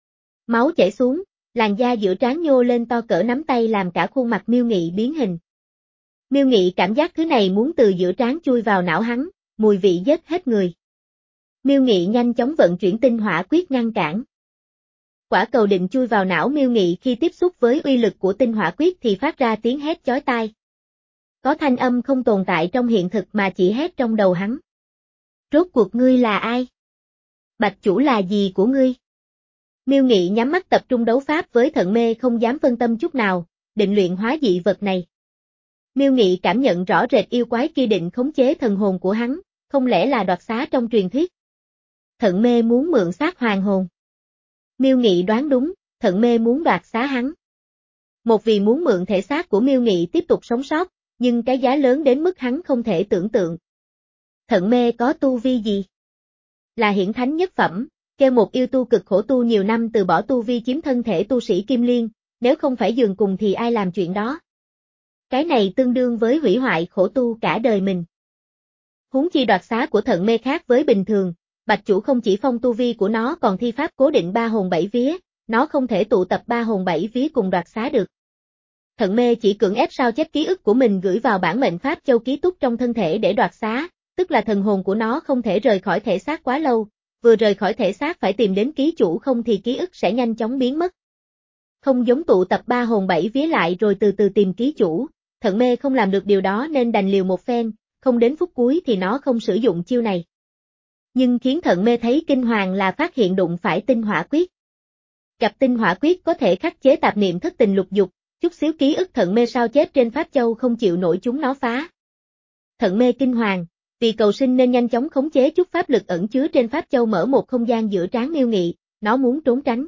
Máu chảy xuống, làn da giữa trán nhô lên to cỡ nắm tay làm cả khuôn mặt Miêu Nghị biến hình. Miêu Nghị cảm giác thứ này muốn từ giữa trán chui vào não hắn, mùi vị giết hết người. Miêu Nghị nhanh chóng vận chuyển tinh hỏa quyết ngăn cản. Quả cầu định chui vào não Miêu Nghị khi tiếp xúc với uy lực của tinh hỏa quyết thì phát ra tiếng hét chói tai. Có thanh âm không tồn tại trong hiện thực mà chỉ hét trong đầu hắn. Rốt cuộc ngươi là ai? Bạch chủ là gì của ngươi? Miêu Nghị nhắm mắt tập trung đấu pháp với Thận Mê không dám phân tâm chút nào, định luyện hóa dị vật này. Miêu Nghị cảm nhận rõ rệt yêu quái kia định khống chế thần hồn của hắn, không lẽ là đoạt xá trong truyền thuyết? Thận Mê muốn mượn xác hoàng hồn. Miêu Nghị đoán đúng, Thận Mê muốn đoạt xá hắn. Một vì muốn mượn thể xác của Miêu Nghị tiếp tục sống sót, nhưng cái giá lớn đến mức hắn không thể tưởng tượng. Thận Mê có tu vi gì? Là hiển thánh nhất phẩm, kêu một yêu tu cực khổ tu nhiều năm từ bỏ tu vi chiếm thân thể tu sĩ Kim Liên, nếu không phải giường cùng thì ai làm chuyện đó? Cái này tương đương với hủy hoại khổ tu cả đời mình. Huống chi đoạt xá của Thận Mê khác với bình thường, Bạch chủ không chỉ phong tu vi của nó còn thi pháp cố định ba hồn bảy vía, nó không thể tụ tập ba hồn bảy vía cùng đoạt xá được. Thận Mê chỉ cưỡng ép sao chép ký ức của mình gửi vào bản mệnh pháp châu ký túc trong thân thể để đoạt xá, tức là thần hồn của nó không thể rời khỏi thể xác quá lâu, vừa rời khỏi thể xác phải tìm đến ký chủ không thì ký ức sẽ nhanh chóng biến mất. Không giống tụ tập ba hồn bảy vía lại rồi từ từ tìm ký chủ, Thận Mê không làm được điều đó nên đành liều một phen, không đến phút cuối thì nó không sử dụng chiêu này. Nhưng khiến Thận Mê thấy kinh hoàng là phát hiện đụng phải tinh hỏa quyết. Gặp tinh hỏa quyết có thể khắc chế tạp niệm thất tình lục dục, chút xíu ký ức Thận Mê sao chép trên pháp châu không chịu nổi chúng nó phá. Thận Mê kinh hoàng, vì cầu sinh nên nhanh chóng khống chế chút pháp lực ẩn chứa trên pháp châu mở một không gian giữa trán Miêu Nghị, nó muốn trốn tránh.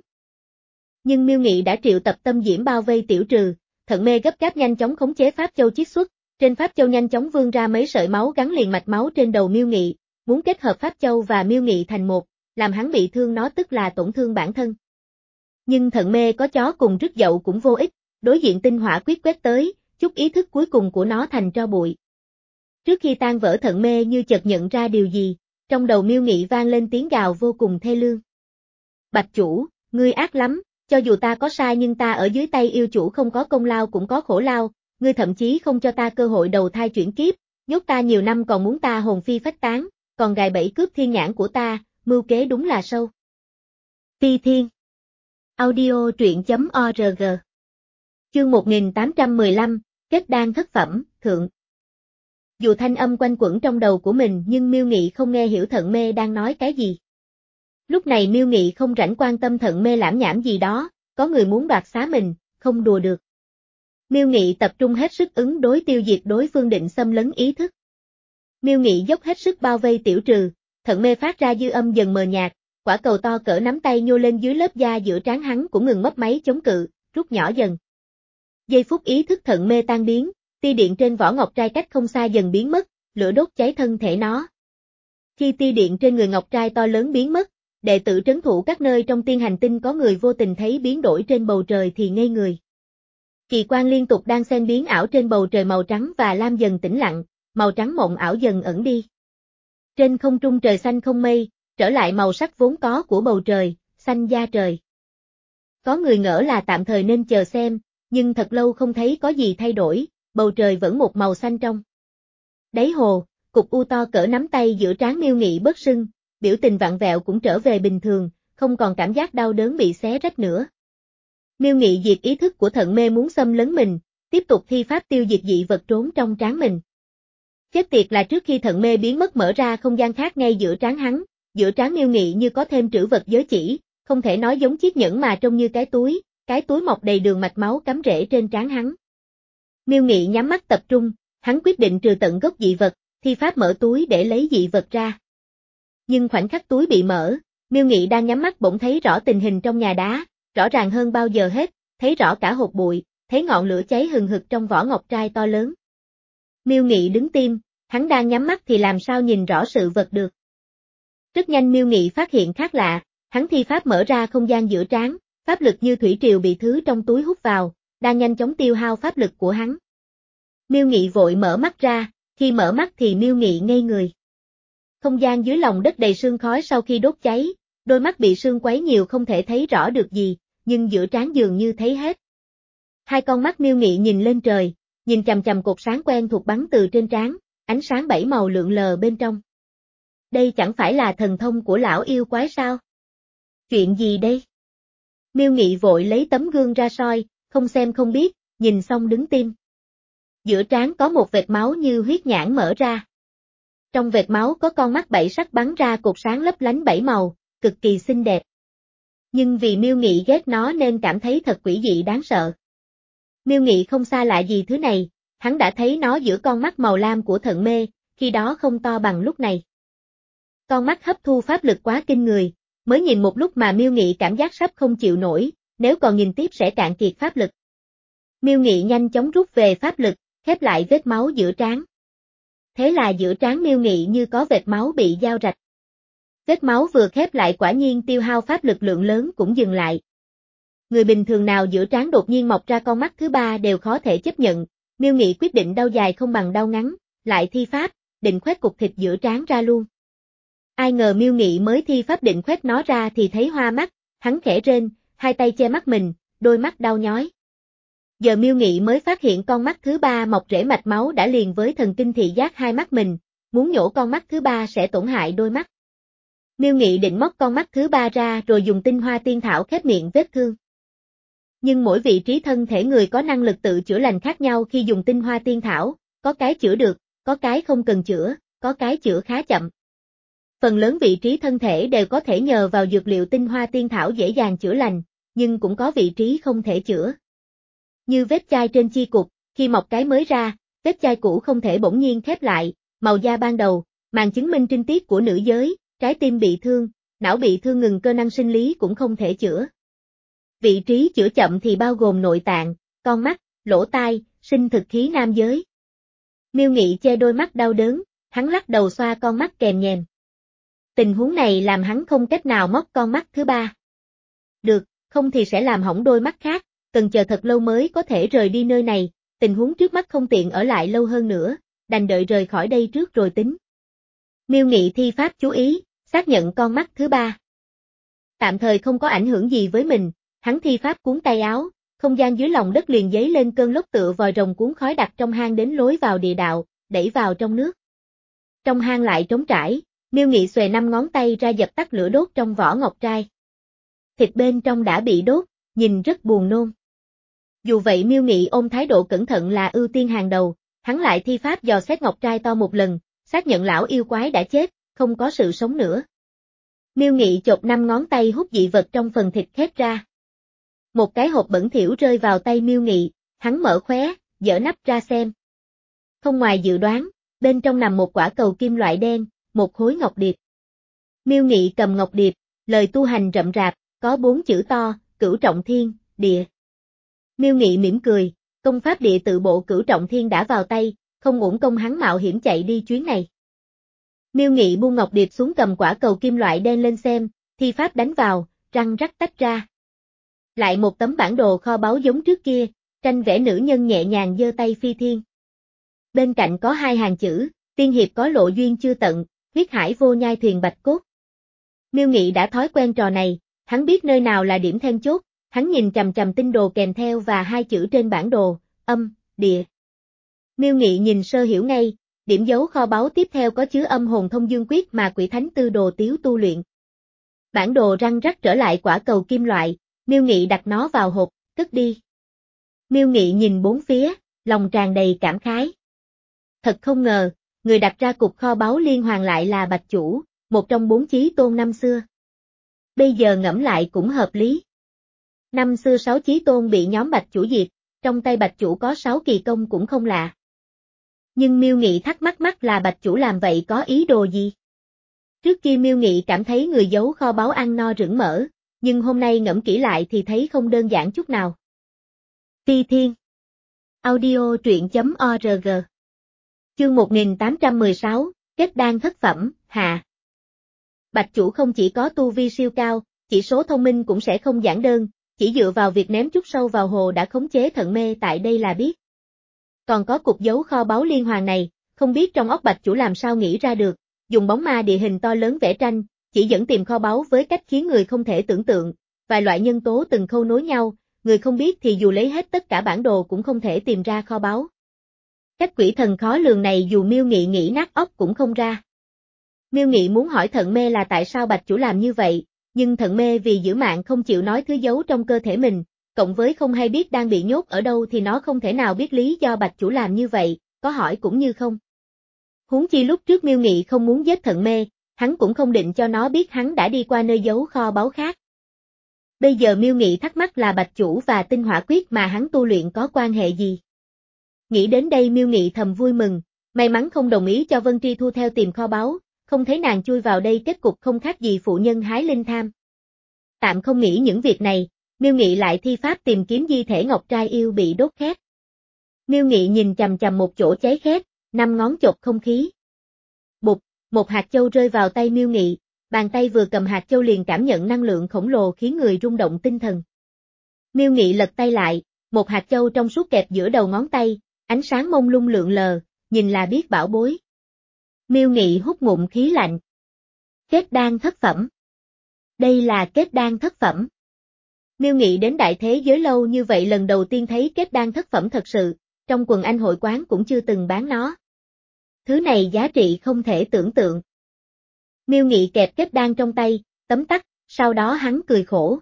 Nhưng Miêu Nghị đã triệu tập tâm diễm bao vây tiểu trừ, Thận Mê gấp gáp nhanh chóng khống chế pháp châu chiết xuất, trên pháp châu nhanh chóng vươn ra mấy sợi máu gắn liền mạch máu trên đầu Miêu Nghị, muốn kết hợp pháp châu và Miêu Nghị thành một, làm hắn bị thương nó tức là tổn thương bản thân. Nhưng Thận Mê có chó cùng rứt dậu cũng vô ích, đối diện tinh hỏa quyết quét tới, chút ý thức cuối cùng của nó thành tro bụi. Trước khi tan vỡ Thận Mê như chợt nhận ra điều gì, trong đầu Miêu Nghị vang lên tiếng gào vô cùng thê lương. Bạch chủ, ngươi ác lắm, cho dù ta có sai nhưng ta ở dưới tay yêu chủ không có công lao cũng có khổ lao, ngươi thậm chí không cho ta cơ hội đầu thai chuyển kiếp, nhốt ta nhiều năm còn muốn ta hồn phi phách tán, còn gài bẫy cướp thiên nhãn của ta, mưu kế đúng là sâu. Ti Thiên Audio truyện chấm org Chương một nghìn tám trăm mười lăm, Kết đan thất phẩm, thượng. Dù thanh âm quanh quẩn trong đầu của mình nhưng Miêu Nghị không nghe hiểu Thận Mê đang nói cái gì. Lúc này Miêu Nghị không rảnh quan tâm Thận Mê lảm nhảm gì đó, có người muốn đoạt xá mình, không đùa được. Miêu Nghị tập trung hết sức ứng đối tiêu diệt đối phương định xâm lấn ý thức. Miêu Nghị dốc hết sức bao vây tiểu trừ, Thận Mê phát ra dư âm dần mờ nhạt, quả cầu to cỡ nắm tay nhô lên dưới lớp da giữa trán hắn cũng ngừng mấp máy chống cự, rút nhỏ dần. Giây phút ý thức Thận Mê tan biến, tia điện trên vỏ ngọc trai cách không xa dần biến mất, lửa đốt cháy thân thể nó. Khi tia điện trên người ngọc trai to lớn biến mất, đệ tử trấn thủ các nơi trong tiên hành tinh có người vô tình thấy biến đổi trên bầu trời thì ngây người. Kỳ quan liên tục đang xen biến ảo trên bầu trời màu trắng và lam dần tĩnh lặng, màu trắng mộng ảo dần ẩn đi. Trên không trung trời xanh không mây, trở lại màu sắc vốn có của bầu trời, xanh da trời. Có người ngỡ là tạm thời nên chờ xem, nhưng thật lâu không thấy có gì thay đổi, bầu trời vẫn một màu xanh trong. Đáy hồ, cục u to cỡ nắm tay giữa trán Miêu Nghị bớt sưng, biểu tình vặn vẹo cũng trở về bình thường, không còn cảm giác đau đớn bị xé rách nữa. Miêu Nghị diệt ý thức của Thận Mê muốn xâm lấn mình, tiếp tục thi pháp tiêu diệt dị vật trốn trong trán mình. Chết tiệt là trước khi Thận Mê biến mất mở ra không gian khác ngay giữa trán hắn, giữa trán Miêu Nghị như có thêm trữ vật giới chỉ, không thể nói giống chiếc nhẫn mà trông như cái túi, cái túi mọc đầy đường mạch máu cắm rễ trên trán hắn. Miêu Nghị nhắm mắt tập trung, hắn quyết định trừ tận gốc dị vật, thi pháp mở túi để lấy dị vật ra. Nhưng khoảnh khắc túi bị mở, Miêu Nghị đang nhắm mắt bỗng thấy rõ tình hình trong nhà đá, rõ ràng hơn bao giờ hết, thấy rõ cả hột bụi, thấy ngọn lửa cháy hừng hực trong vỏ ngọc trai to lớn. Miêu Nghị đứng tim, hắn đang nhắm mắt thì làm sao nhìn rõ sự vật được. Rất nhanh Miêu Nghị phát hiện khác lạ, hắn thi pháp mở ra không gian giữa trán, pháp lực như thủy triều bị thứ trong túi hút vào, đang nhanh chóng tiêu hao pháp lực của hắn. Miêu Nghị vội mở mắt ra, khi mở mắt thì Miêu Nghị ngây người. Không gian dưới lòng đất đầy sương khói sau khi đốt cháy, đôi mắt bị sương quấy nhiều không thể thấy rõ được gì, nhưng giữa trán dường như thấy hết. Hai con mắt Miêu Nghị nhìn lên trời, nhìn chằm chằm cột sáng quen thuộc bắn từ trên trán, ánh sáng bảy màu lượn lờ bên trong. Đây chẳng phải là thần thông của lão yêu quái sao? Chuyện gì đây? Miêu Nghị vội lấy tấm gương ra soi, không xem không biết, nhìn xong đứng tim. Giữa trán có một vệt máu như huyết nhãn mở ra. Trong vệt máu có con mắt bảy sắc bắn ra cột sáng lấp lánh bảy màu, cực kỳ xinh đẹp. Nhưng vì Miêu Nghị ghét nó nên cảm thấy thật quỷ dị đáng sợ. Miêu Nghị không xa lạ gì thứ này, hắn đã thấy nó giữa con mắt màu lam của Thận Mê, khi đó không to bằng lúc này. Con mắt hấp thu pháp lực quá kinh người, mới nhìn một lúc mà Miêu Nghị cảm giác sắp không chịu nổi, nếu còn nhìn tiếp sẽ cạn kiệt pháp lực. Miêu Nghị nhanh chóng rút về pháp lực, khép lại vết máu giữa trán. Thế là giữa trán Miêu Nghị như có vệt máu bị dao rạch. Vết máu vừa khép lại quả nhiên tiêu hao pháp lực lượng lớn cũng dừng lại. Người bình thường nào giữa trán đột nhiên mọc ra con mắt thứ ba đều khó thể chấp nhận, Miêu Nghị quyết định đau dài không bằng đau ngắn, lại thi pháp, định khoét cục thịt giữa trán ra luôn. Ai ngờ Miêu Nghị mới thi pháp định khoét nó ra thì thấy hoa mắt, hắn khẽ rên, hai tay che mắt mình, đôi mắt đau nhói. Giờ Miêu Nghị mới phát hiện con mắt thứ ba mọc rễ mạch máu đã liền với thần kinh thị giác hai mắt mình, muốn nhổ con mắt thứ ba sẽ tổn hại đôi mắt. Miêu Nghị định móc con mắt thứ ba ra rồi dùng tinh hoa tiên thảo khép miệng vết thương. Nhưng mỗi vị trí thân thể người có năng lực tự chữa lành khác nhau khi dùng tinh hoa tiên thảo, có cái chữa được, có cái không cần chữa, có cái chữa khá chậm. Phần lớn vị trí thân thể đều có thể nhờ vào dược liệu tinh hoa tiên thảo dễ dàng chữa lành, nhưng cũng có vị trí không thể chữa. Như vết chai trên chi cục, khi mọc cái mới ra, vết chai cũ không thể bỗng nhiên khép lại, màu da ban đầu, màn chứng minh trinh tiết của nữ giới, trái tim bị thương, não bị thương ngừng cơ năng sinh lý cũng không thể chữa. Vị trí chữa chậm thì bao gồm nội tạng, con mắt, lỗ tai, sinh thực khí nam giới. Miêu Nghị che đôi mắt đau đớn, hắn lắc đầu xoa con mắt kèm nhèm. Tình huống này làm hắn không cách nào móc con mắt thứ ba. Được, không thì sẽ làm hỏng đôi mắt khác, cần chờ thật lâu mới có thể rời đi nơi này, tình huống trước mắt không tiện ở lại lâu hơn nữa, đành đợi rời khỏi đây trước rồi tính. Miêu Nghị thi pháp chú ý, xác nhận con mắt thứ ba. Tạm thời không có ảnh hưởng gì với mình, hắn thi pháp cuốn tay áo, không gian dưới lòng đất liền dấy lên cơn lốc tựa vòi rồng cuốn khói đặc trong hang đến lối vào địa đạo, đẩy vào trong nước. Trong hang lại trống trải, Miêu Nghị xòe năm ngón tay ra dập tắt lửa đốt trong vỏ ngọc trai. Thịt bên trong đã bị đốt, nhìn rất buồn nôn. Dù vậy Miêu Nghị ôm thái độ cẩn thận là ưu tiên hàng đầu, hắn lại thi pháp dò xét ngọc trai to một lần, xác nhận lão yêu quái đã chết, không có sự sống nữa. Miêu Nghị chộp năm ngón tay hút dị vật trong phần thịt khét ra. Một cái hộp bẩn thỉu rơi vào tay Miêu Nghị, hắn mở khóe, dở nắp ra xem. Không ngoài dự đoán, bên trong nằm một quả cầu kim loại đen, một khối ngọc điệp. Miêu Nghị cầm ngọc điệp, lời tu hành rậm rạp, có bốn chữ to, Cửu Trọng Thiên, Địa. Miêu Nghị mỉm cười, công pháp địa tự bộ Cửu Trọng Thiên đã vào tay, không uổng công hắn mạo hiểm chạy đi chuyến này. Miêu Nghị buông ngọc điệp xuống cầm quả cầu kim loại đen lên xem, thi pháp đánh vào, răng rắc tách ra. Lại một tấm bản đồ kho báu giống trước kia, tranh vẽ nữ nhân nhẹ nhàng giơ tay phi thiên. Bên cạnh có hai hàng chữ, tiên hiệp có lộ duyên chưa tận, huyết hải vô nhai thuyền bạch cốt. Miêu Nghị đã thói quen trò này, hắn biết nơi nào là điểm then chốt, hắn nhìn chằm chằm tinh đồ kèm theo và hai chữ trên bản đồ, âm, địa. Miêu Nghị nhìn sơ hiểu ngay, điểm dấu kho báu tiếp theo có chứa âm hồn thông dương quyết mà quỷ thánh tư đồ tiếu tu luyện. Bản đồ răng rắc trở lại quả cầu kim loại, Miêu Nghị đặt nó vào hộp, cất đi. Miêu Nghị nhìn bốn phía, lòng tràn đầy cảm khái. Thật không ngờ, người đặt ra cục kho báu liên hoàn lại là Bạch Chủ, một trong bốn chí tôn năm xưa. Bây giờ ngẫm lại cũng hợp lý. Năm xưa sáu chí tôn bị nhóm Bạch Chủ diệt, trong tay Bạch Chủ có sáu kỳ công cũng không lạ. Nhưng Miêu Nghị thắc mắc mắc là Bạch Chủ làm vậy có ý đồ gì? Trước kia Miêu Nghị cảm thấy người giấu kho báu ăn no rửng mỡ, nhưng hôm nay ngẫm kỹ lại thì thấy không đơn giản chút nào. Phi Thiên Audio truyện chấm org Chương một nghìn tám trăm mười sáu, Kết đan thất phẩm, hạ Bạch chủ không chỉ có tu vi siêu cao, chỉ số thông minh cũng sẽ không giản đơn, chỉ dựa vào việc ném chút sâu vào hồ đã khống chế thận mê tại đây là biết. Còn có cục giấu kho báu liên hoàn này, không biết trong óc Bạch chủ làm sao nghĩ ra được, dùng bóng ma địa hình to lớn vẽ tranh, chỉ dẫn tìm kho báu với cách khiến người không thể tưởng tượng, vài loại nhân tố từng khâu nối nhau, người không biết thì dù lấy hết tất cả bản đồ cũng không thể tìm ra kho báu. Cách quỷ thần khó lường này dù Miêu Nghị nghĩ nát óc cũng không ra. Miêu Nghị muốn hỏi thận mê là tại sao Bạch chủ làm như vậy, nhưng thận mê vì giữ mạng không chịu nói thứ giấu trong cơ thể mình, cộng với không hay biết đang bị nhốt ở đâu thì nó không thể nào biết lý do Bạch chủ làm như vậy, có hỏi cũng như không. Huống chi lúc trước Miêu Nghị không muốn giết thận mê, hắn cũng không định cho nó biết hắn đã đi qua nơi giấu kho báu khác. Bây giờ Miêu Nghị thắc mắc là Bạch chủ và tinh hỏa quyết mà hắn tu luyện có quan hệ gì. Nghĩ đến đây Miêu Nghị thầm vui mừng, may mắn không đồng ý cho Vân Tri Thu theo tìm kho báu, không thấy nàng chui vào đây kết cục không khác gì phụ nhân hái linh tham. Tạm không nghĩ những việc này, Miêu Nghị lại thi pháp tìm kiếm di thể ngọc trai yêu bị đốt khét. Miêu Nghị nhìn chằm chằm một chỗ cháy khét, năm ngón chộp không khí. Bụp, một hạt châu rơi vào tay Miêu Nghị, bàn tay vừa cầm hạt châu liền cảm nhận năng lượng khổng lồ khiến người rung động tinh thần. Miêu Nghị lật tay lại, một hạt châu trong suốt kẹp giữa đầu ngón tay, ánh sáng mông lung lượn lờ, nhìn là biết bảo bối. Miêu Nghị hút ngụm khí lạnh. Kết đan thất phẩm. Đây là kết đan thất phẩm. Miêu Nghị đến đại thế giới lâu như vậy lần đầu tiên thấy kết đan thất phẩm thật sự, trong quần anh hội quán cũng chưa từng bán nó. Thứ này giá trị không thể tưởng tượng. Miêu Nghị kẹp kết đan trong tay, tấm tắc, sau đó hắn cười khổ.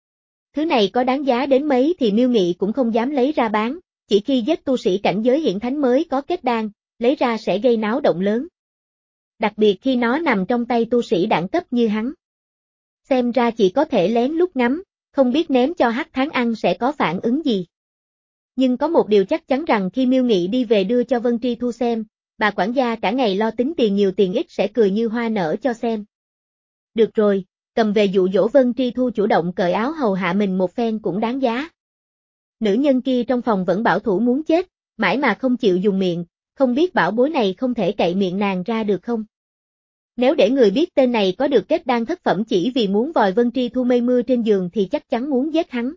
Thứ này có đáng giá đến mấy thì Miêu Nghị cũng không dám lấy ra bán, chỉ khi giết tu sĩ cảnh giới hiển thánh mới có kết đan, lấy ra sẽ gây náo động lớn. Đặc biệt khi nó nằm trong tay tu sĩ đẳng cấp như hắn. Xem ra chỉ có thể lén lút ngắm, không biết ném cho Hắc Thán ăn sẽ có phản ứng gì. Nhưng có một điều chắc chắn rằng khi Miêu Nghị đi về đưa cho Vân Tri Thu xem, bà quản gia cả ngày lo tính tiền nhiều tiền ít sẽ cười như hoa nở cho xem. Được rồi, cầm về dụ dỗ Vân Tri Thu chủ động cởi áo hầu hạ mình một phen cũng đáng giá. Nữ nhân kia trong phòng vẫn bảo thủ muốn chết, mãi mà không chịu dùng miệng, không biết bảo bối này không thể cậy miệng nàng ra được không? Nếu để người biết tên này có được kết đan thất phẩm chỉ vì muốn vòi Vân Tri Thu mây mưa trên giường thì chắc chắn muốn giết hắn.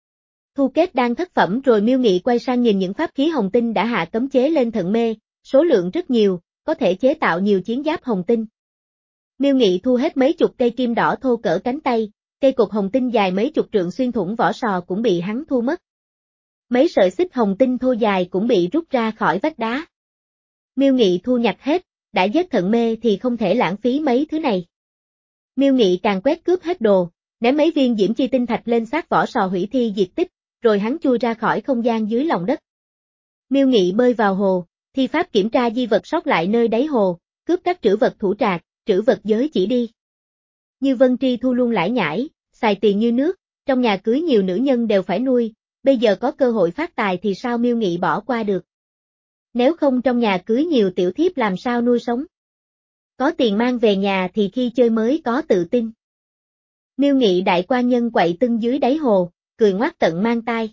Thu kết đan thất phẩm rồi Miêu Nghị quay sang nhìn những pháp khí hồng tinh đã hạ cấm chế lên thận mê, số lượng rất nhiều, có thể chế tạo nhiều chiến giáp hồng tinh. Miêu Nghị thu hết mấy chục cây kim đỏ thô cỡ cánh tay, cây cột hồng tinh dài mấy chục trượng xuyên thủng vỏ sò cũng bị hắn thu mất. Mấy sợi xích hồng tinh thô dài cũng bị rút ra khỏi vách đá. Miêu Nghị thu nhặt hết, đã giết thận mê thì không thể lãng phí mấy thứ này. Miêu Nghị càng quét cướp hết đồ, ném mấy viên diễm chi tinh thạch lên xác vỏ sò hủy thi diệt tích, rồi hắn chui ra khỏi không gian dưới lòng đất. Miêu Nghị bơi vào hồ, thi pháp kiểm tra di vật sót lại nơi đáy hồ, cướp các trữ vật thủ trạc, trữ vật giới chỉ đi. Như Vân Tri Thu luôn lải nhải, xài tiền như nước, trong nhà cưới nhiều nữ nhân đều phải nuôi, bây giờ có cơ hội phát tài thì sao Miêu Nghị bỏ qua được. Nếu không trong nhà cưới nhiều tiểu thiếp làm sao nuôi sống. Có tiền mang về nhà thì khi chơi mới có tự tin. Miêu Nghị đại quan nhân quậy tưng dưới đáy hồ, cười ngoác tận mang tai.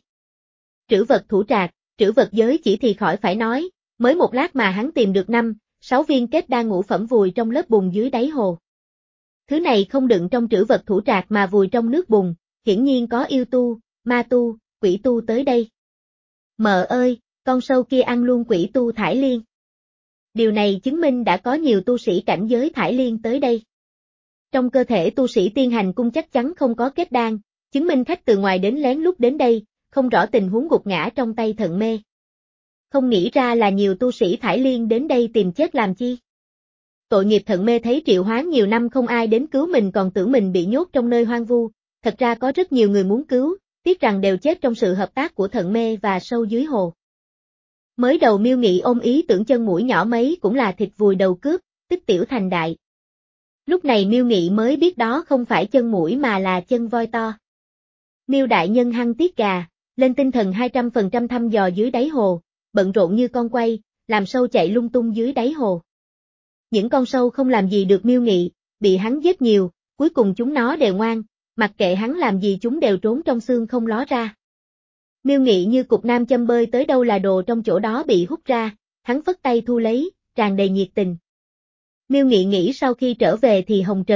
Trữ vật thủ trạc, trữ vật giới chỉ thì khỏi phải nói, mới một lát mà hắn tìm được năm, sáu viên kết đan ngũ phẩm vùi trong lớp bùn dưới đáy hồ. Thứ này không đựng trong trữ vật thủ trạc mà vùi trong nước bùn, hiển nhiên có yêu tu, ma tu, quỷ tu tới đây. Mợ ơi, con sâu kia ăn luôn quỷ tu Thải Liên. Điều này chứng minh đã có nhiều tu sĩ cảnh giới Thải Liên tới đây. Trong cơ thể tu sĩ tiên hành cung chắc chắn không có kết đan, chứng minh khách từ ngoài đến lén lút đến đây, không rõ tình huống gục ngã trong tay thận mê. Không nghĩ ra là nhiều tu sĩ Thải Liên đến đây tìm chết làm chi. Tội nghiệp thận mê thấy triệu hoán nhiều năm không ai đến cứu mình còn tưởng mình bị nhốt trong nơi hoang vu, thật ra có rất nhiều người muốn cứu, tiếc rằng đều chết trong sự hợp tác của thận mê và sâu dưới hồ. Mới đầu Miêu Nghị ôm ý tưởng chân mũi nhỏ mấy cũng là thịt vùi đầu cướp, tích tiểu thành đại. Lúc này Miêu Nghị mới biết đó không phải chân mũi mà là chân voi to. Miêu đại nhân hăng tiết gà, lên tinh thần hai trăm phần trăm thăm dò dưới đáy hồ, bận rộn như con quay, làm sâu chạy lung tung dưới đáy hồ. Những con sâu không làm gì được Miêu Nghị, bị hắn giết nhiều, cuối cùng chúng nó đều ngoan, mặc kệ hắn làm gì chúng đều trốn trong xương không ló ra. Miêu Nghị như cục nam châm bơi tới đâu là đồ trong chỗ đó bị hút ra, hắn phất tay thu lấy, tràn đầy nhiệt tình. Miêu Nghị nghĩ sau khi trở về thì hồng trần,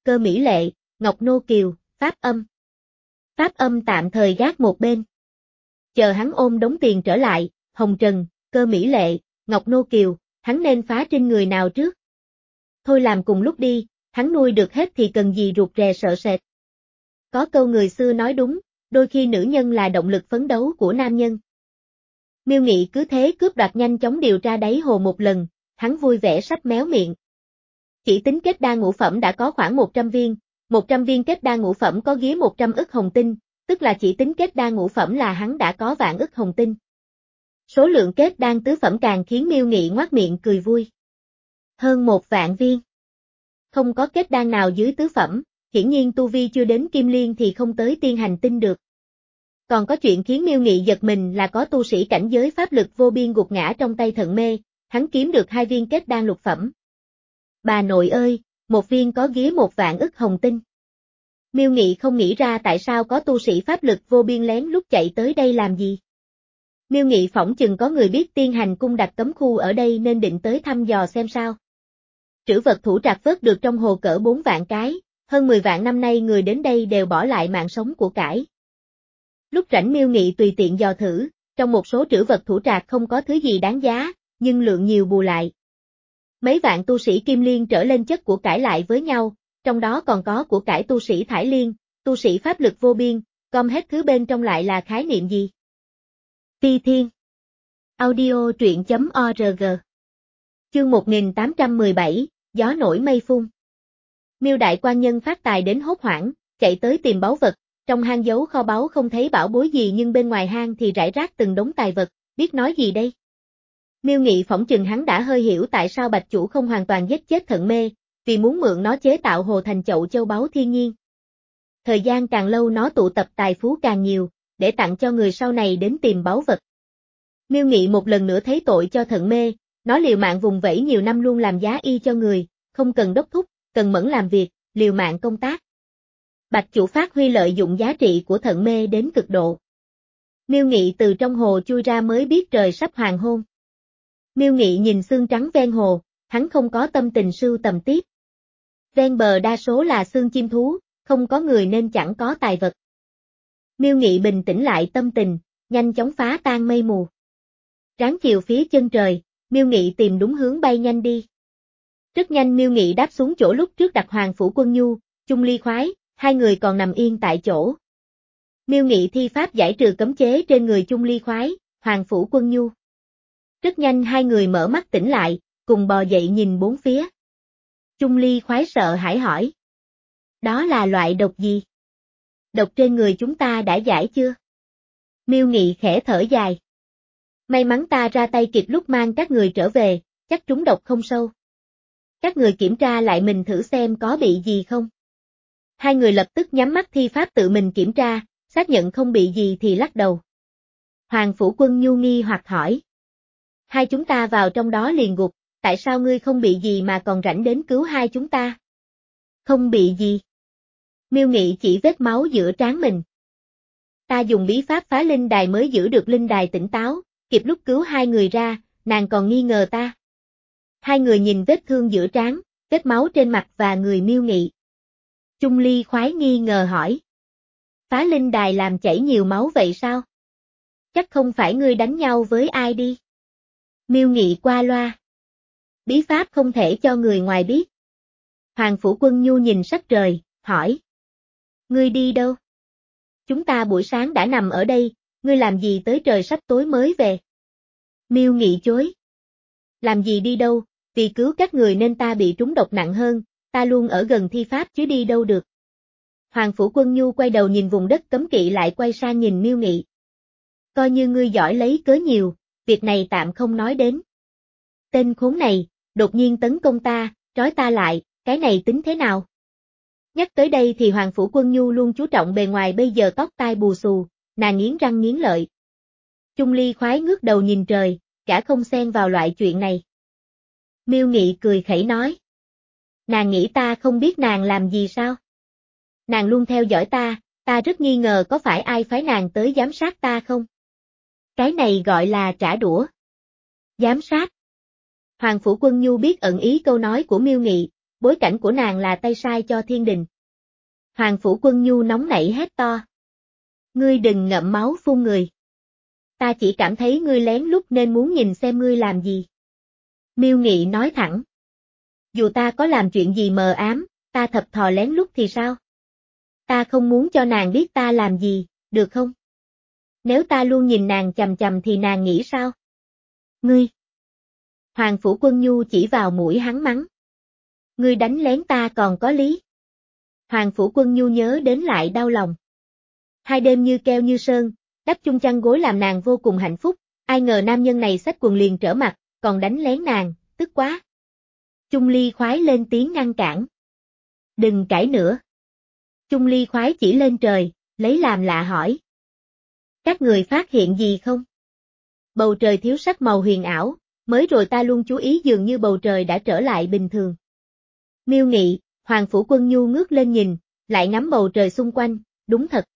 Cơ Mỹ Lệ, Ngọc Nô Kiều, Pháp Âm. Pháp Âm tạm thời gác một bên. Chờ hắn ôm đống tiền trở lại, Hồng Trần, Cơ Mỹ Lệ, Ngọc Nô Kiều, hắn nên phá trên người nào trước? Thôi làm cùng lúc đi, hắn nuôi được hết thì cần gì rụt rè sợ sệt. Có câu người xưa nói đúng, đôi khi nữ nhân là động lực phấn đấu của nam nhân. Miêu Nghị cứ thế cướp đoạt nhanh chóng điều tra đáy hồ một lần, hắn vui vẻ sắp méo miệng. Chỉ tính kết đan ngũ phẩm đã có khoảng một trăm viên, một trăm viên kết đan ngũ phẩm có ghía một trăm ức hồng tinh, tức là chỉ tính kết đan ngũ phẩm là hắn đã có vạn ức hồng tinh. Số lượng kết đan tứ phẩm càng khiến Miêu Nghị ngoác miệng cười vui. Hơn một vạn viên. Không có kết đan nào dưới tứ phẩm, hiển nhiên tu vi chưa đến kim liên thì không tới tiên hành tinh được. Còn có chuyện khiến Miêu Nghị giật mình là có tu sĩ cảnh giới pháp lực vô biên gục ngã trong tay Thận Mê, hắn kiếm được hai viên kết đan lục phẩm. Bà nội ơi, một viên có ghía một vạn ức hồng tinh. Miêu Nghị không nghĩ ra tại sao có tu sĩ pháp lực vô biên lén lút chạy tới đây làm gì. Miêu Nghị phỏng chừng có người biết tiên hành cung đặt cấm khu ở đây nên định tới thăm dò xem sao. Trữ vật thủ trạc vớt được trong hồ cỡ bốn vạn cái, hơn mười vạn năm nay người đến đây đều bỏ lại mạng sống của cải. Lúc rảnh Miêu Nghị tùy tiện dò thử, trong một số trữ vật thủ trạc không có thứ gì đáng giá, nhưng lượng nhiều bù lại. Mấy vạn tu sĩ kim liên trở lên chất của cải lại với nhau, trong đó còn có của cải tu sĩ thải liên, tu sĩ pháp lực vô biên, gom hết thứ bên trong lại là khái niệm gì? Ti Thiên. Audio truyện chấm org. Chương một nghìn tám trăm mười bảy, gió nổi mây phun. Miêu đại quan nhân phát tài đến hốt hoảng, chạy tới tìm báu vật, trong hang giấu kho báu không thấy bảo bối gì nhưng bên ngoài hang thì rải rác từng đống tài vật, biết nói gì đây? Miêu Nghị phỏng chừng hắn đã hơi hiểu tại sao Bạch Chủ không hoàn toàn giết chết Thận Mê, vì muốn mượn nó chế tạo hồ thành chậu châu báu thiên nhiên. Thời gian càng lâu nó tụ tập tài phú càng nhiều, để tặng cho người sau này đến tìm báu vật. Miêu Nghị một lần nữa thấy tội cho Thận Mê, nó liều mạng vùng vẫy nhiều năm luôn làm giá y cho người, không cần đốc thúc, cần mẫn làm việc, liều mạng công tác. Bạch Chủ phát huy lợi dụng giá trị của Thận Mê đến cực độ. Miêu Nghị từ trong hồ chui ra mới biết trời sắp hoàng hôn. Miêu Nghị nhìn xương trắng ven hồ, hắn không có tâm tình sưu tầm tiếp. Ven bờ đa số là xương chim thú, không có người nên chẳng có tài vật. Miêu Nghị bình tĩnh lại tâm tình, nhanh chóng phá tan mây mù. Ráng chiều phía chân trời, Miêu Nghị tìm đúng hướng bay nhanh đi. Rất nhanh Miêu Nghị đáp xuống chỗ lúc trước đặt Hoàng Phủ Quân Nhu, Chung Ly Khoái, hai người còn nằm yên tại chỗ. Miêu Nghị thi pháp giải trừ cấm chế trên người Chung Ly Khoái, Hoàng Phủ Quân Nhu. Rất nhanh hai người mở mắt tỉnh lại, cùng bò dậy nhìn bốn phía. Chung Ly Khoái sợ hãi hỏi. Đó là loại độc gì? Độc trên người chúng ta đã giải chưa? Miêu Nghị khẽ thở dài. May mắn ta ra tay kịp lúc mang các người trở về, chắc trúng độc không sâu. Các người kiểm tra lại mình thử xem có bị gì không. Hai người lập tức nhắm mắt thi pháp tự mình kiểm tra, xác nhận không bị gì thì lắc đầu. Hoàng Phủ Quân Nhu nghi hoặc hỏi. Hai chúng ta vào trong đó liền gục, tại sao ngươi không bị gì mà còn rảnh đến cứu hai chúng ta? Không bị gì. Miêu Nghị chỉ vết máu giữa trán mình. Ta dùng bí pháp phá linh đài mới giữ được linh đài tỉnh táo, kịp lúc cứu hai người ra, nàng còn nghi ngờ ta. Hai người nhìn vết thương giữa trán, vết máu trên mặt và người Miêu Nghị. Chung Ly Khoái nghi ngờ hỏi. Phá linh đài làm chảy nhiều máu vậy sao? Chắc không phải ngươi đánh nhau với ai đi. Miêu Nghị qua loa. Bí pháp không thể cho người ngoài biết. Hoàng Phủ Quân Nhu nhìn sắc trời, hỏi. Ngươi đi đâu? Chúng ta buổi sáng đã nằm ở đây, ngươi làm gì tới trời sắp tối mới về? Miêu Nghị chối. Làm gì đi đâu, vì cứu các người nên ta bị trúng độc nặng hơn, ta luôn ở gần thi pháp chứ đi đâu được. Hoàng Phủ Quân Nhu quay đầu nhìn vùng đất cấm kỵ lại quay sang nhìn Miêu Nghị. Coi như ngươi giỏi lấy cớ nhiều, việc này tạm không nói đến. Tên khốn này, đột nhiên tấn công ta, trói ta lại, cái này tính thế nào? Nhắc tới đây thì Hoàng Phủ Quân Nhu luôn chú trọng bề ngoài bây giờ tóc tai bù xù, nàng nghiến răng nghiến lợi. Chung Ly Khoái ngước đầu nhìn trời, cả không xen vào loại chuyện này. Miêu Nghị cười khẩy nói. Nàng nghĩ ta không biết nàng làm gì sao? Nàng luôn theo dõi ta, ta rất nghi ngờ có phải ai phái nàng tới giám sát ta không? Cái này gọi là trả đũa. Giám sát. Hoàng Phủ Quân Nhu biết ẩn ý câu nói của Miêu Nghị, bối cảnh của nàng là tay sai cho thiên đình. Hoàng Phủ Quân Nhu nóng nảy hét to. Ngươi đừng ngậm máu phun người. Ta chỉ cảm thấy ngươi lén lút nên muốn nhìn xem ngươi làm gì. Miêu Nghị nói thẳng. Dù ta có làm chuyện gì mờ ám, ta thập thò lén lút thì sao? Ta không muốn cho nàng biết ta làm gì, được không? Nếu ta luôn nhìn nàng chằm chằm thì nàng nghĩ sao? Ngươi! Hoàng Phủ Quân Nhu chỉ vào mũi hắn mắng. Ngươi đánh lén ta còn có lý. Hoàng Phủ Quân Nhu nhớ đến lại đau lòng. Hai đêm như keo như sơn, đắp chung chăn gối làm nàng vô cùng hạnh phúc, ai ngờ nam nhân này xách quần liền trở mặt, còn đánh lén nàng, tức quá. Chung Ly khoái lên tiếng ngăn cản. Đừng cãi nữa. Chung Ly khoái chỉ lên trời, lấy làm lạ hỏi. Các người phát hiện gì không? Bầu trời thiếu sắc màu huyền ảo, mới rồi ta luôn chú ý dường như bầu trời đã trở lại bình thường. Miêu Nghị, Hoàng Phủ Quân Nhu ngước lên nhìn, lại ngắm bầu trời xung quanh, đúng thật.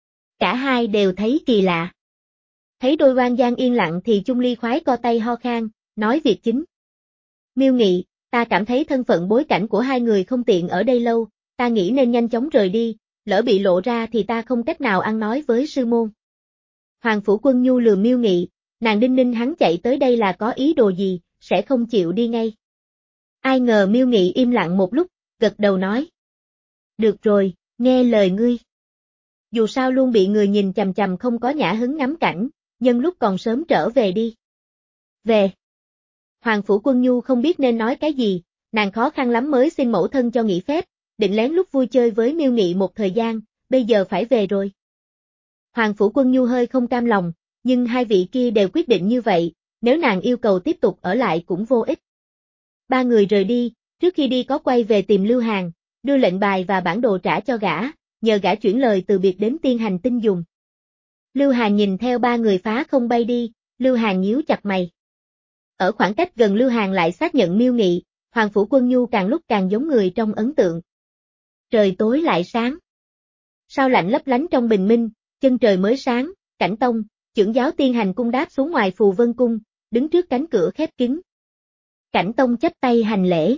Cả hai đều thấy kỳ lạ. Thấy đôi oan gian yên lặng thì Chung Ly khoái co tay ho khan, nói việc chính. Miêu Nghị, ta cảm thấy thân phận bối cảnh của hai người không tiện ở đây lâu, ta nghĩ nên nhanh chóng rời đi, lỡ bị lộ ra thì ta không cách nào ăn nói với sư môn. Hoàng Phủ Quân Nhu lườm Miêu Nghị, nàng đinh ninh hắn chạy tới đây là có ý đồ gì, sẽ không chịu đi ngay. Ai ngờ Miêu Nghị im lặng một lúc, gật đầu nói. Được rồi, nghe lời ngươi. Dù sao luôn bị người nhìn chằm chằm không có nhã hứng ngắm cảnh, nhân lúc còn sớm trở về đi. Về. Hoàng Phủ Quân Nhu không biết nên nói cái gì, nàng khó khăn lắm mới xin mẫu thân cho nghỉ phép, định lén lúc vui chơi với Miêu Nghị một thời gian, bây giờ phải về rồi. Hoàng Phủ Quân Nhu hơi không cam lòng, nhưng hai vị kia đều quyết định như vậy, nếu nàng yêu cầu tiếp tục ở lại cũng vô ích. Ba người rời đi, trước khi đi có quay về tìm Lưu Hàn, đưa lệnh bài và bản đồ trả cho gã, nhờ gã chuyển lời từ biệt đến tiên hành tinh dùng. Lưu Hàn nhìn theo ba người phá không bay đi, Lưu Hàn nhíu chặt mày. Ở khoảng cách gần Lưu Hàn lại xác nhận Miêu Nghị, Hoàng Phủ Quân Nhu càng lúc càng giống người trong ấn tượng. Trời tối lại sáng. Sao lạnh lấp lánh trong bình minh, chân trời mới sáng, Cảnh Tông, trưởng giáo tiên hành cung đáp xuống ngoài Phù Vân Cung, đứng trước cánh cửa khép kín. Cảnh Tông chắp tay hành lễ.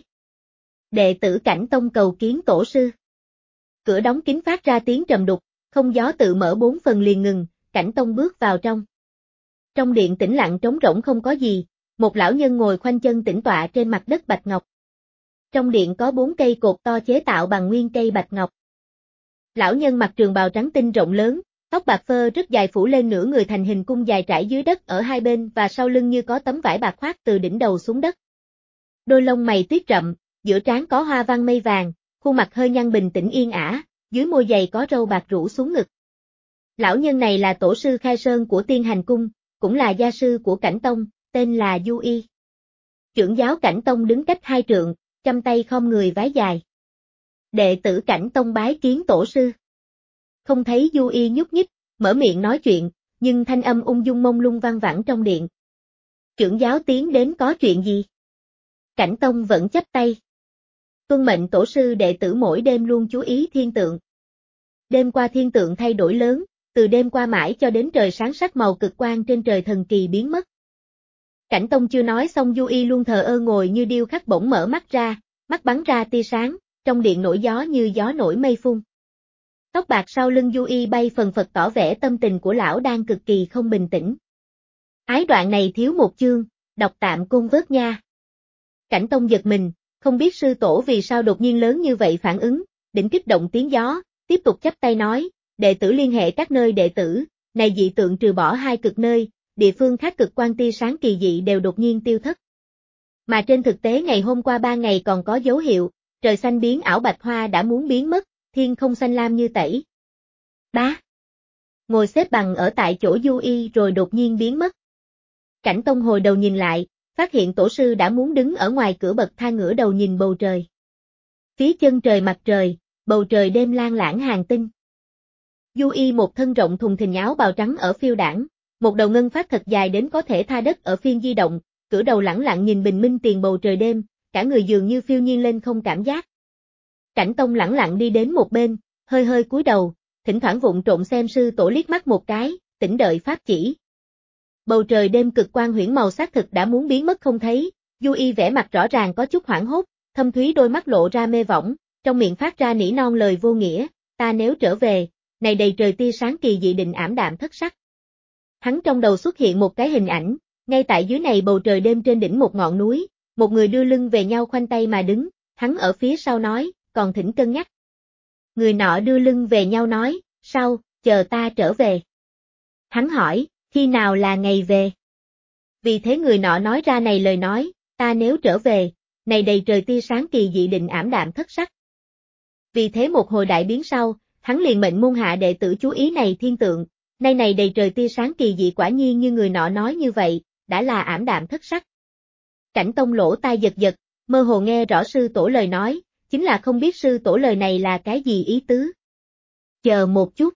Đệ tử Cảnh Tông cầu kiến tổ sư. Cửa đóng kín phát ra tiếng trầm đục, không gió tự mở bốn phần liền ngừng, Cảnh Tông bước vào trong. Trong điện tĩnh lặng trống rỗng không có gì, một lão nhân ngồi khoanh chân tĩnh tọa trên mặt đất bạch ngọc. Trong điện có bốn cây cột to chế tạo bằng nguyên cây bạch ngọc. Lão nhân mặc trường bào trắng tinh rộng lớn, tóc bạc phơ rất dài phủ lên nửa người thành hình cung dài trải dưới đất ở hai bên và sau lưng như có tấm vải bạc khoác từ đỉnh đầu xuống đất. Đôi lông mày tuyết rậm, giữa trán có hoa văn mây vàng, khuôn mặt hơi nhăn bình tĩnh yên ả, dưới môi dày có râu bạc rủ xuống ngực. Lão nhân này là tổ sư khai sơn của tiên hành cung, cũng là gia sư của Cảnh Tông, tên là Du Y. Trưởng giáo Cảnh Tông đứng cách hai trượng, chăm tay khom người vái dài. Đệ tử Cảnh Tông bái kiến tổ sư. Không thấy Du Y nhúc nhích, mở miệng nói chuyện, nhưng thanh âm ung dung mông lung vang vẳng trong điện. Trưởng giáo tiến đến có chuyện gì? Cảnh Tông vẫn chắp tay. Tuân mệnh tổ sư đệ tử mỗi đêm luôn chú ý thiên tượng. Đêm qua thiên tượng thay đổi lớn, từ đêm qua mãi cho đến trời sáng sắc màu cực quang trên trời thần kỳ biến mất. Cảnh Tông chưa nói xong Du Y luôn thờ ơ ngồi như điêu khắc bỗng mở mắt ra, mắt bắn ra tia sáng, trong điện nổi gió như gió nổi mây phun. Tóc bạc sau lưng Du Y bay phần phật tỏ vẻ tâm tình của lão đang cực kỳ không bình tĩnh. Ái đoạn này thiếu một chương, đọc tạm côn vớt nha. Cảnh Tông giật mình, không biết sư tổ vì sao đột nhiên lớn như vậy phản ứng, định kích động tiếng gió, tiếp tục chắp tay nói, đệ tử liên hệ các nơi đệ tử, này dị tượng trừ bỏ hai cực nơi, địa phương khác cực quang tia sáng kỳ dị đều đột nhiên tiêu thất. Mà trên thực tế ngày hôm qua ba ngày còn có dấu hiệu, trời xanh biến ảo bạch hoa đã muốn biến mất, thiên không xanh lam như tẩy. Bá! Ngồi xếp bằng ở tại chỗ Du Y rồi đột nhiên biến mất. Cảnh Tông hồi đầu nhìn lại, phát hiện tổ sư đã muốn đứng ở ngoài cửa bậc thang ngửa đầu nhìn bầu trời. Phía chân trời mặt trời, bầu trời đêm lan lãng hàng tinh. Du Y một thân rộng thùng thình áo bào trắng ở phiêu đảng, một đầu ngân phát thật dài đến có thể tha đất ở phiên di động, cử đầu lẳng lặng nhìn bình minh tiền bầu trời đêm, cả người dường như phiêu nhiên lên không cảm giác. Cảnh Tông lẳng lặng đi đến một bên, hơi hơi cúi đầu, thỉnh thoảng vụng trộn xem sư tổ liếc mắt một cái, tĩnh đợi pháp chỉ. Bầu trời đêm cực quang huyễn màu xác thực đã muốn biến mất không thấy, Du Y vẻ mặt rõ ràng có chút hoảng hốt, thâm thúy đôi mắt lộ ra mê võng, trong miệng phát ra nỉ non lời vô nghĩa, ta nếu trở về, này đầy trời tia sáng kỳ dị định ảm đạm thất sắc. Hắn trong đầu xuất hiện một cái hình ảnh, ngay tại dưới này bầu trời đêm trên đỉnh một ngọn núi, một người đưa lưng về nhau khoanh tay mà đứng, hắn ở phía sau nói, còn thỉnh cân nhắc. Người nọ đưa lưng về nhau nói, sau, chờ ta trở về. Hắn hỏi, khi nào là ngày về? Vì thế người nọ nói ra này lời nói, ta nếu trở về, này đầy trời tia sáng kỳ dị định ảm đạm thất sắc. Vì thế một hồi đại biến sau, hắn liền mệnh môn hạ đệ tử chú ý này thiên tượng, nay này đầy trời tia sáng kỳ dị quả nhiên như người nọ nói như vậy, đã là ảm đạm thất sắc. Cảnh Tông lỗ tai giật giật, mơ hồ nghe rõ sư tổ lời nói, chính là không biết sư tổ lời này là cái gì ý tứ. Chờ một chút.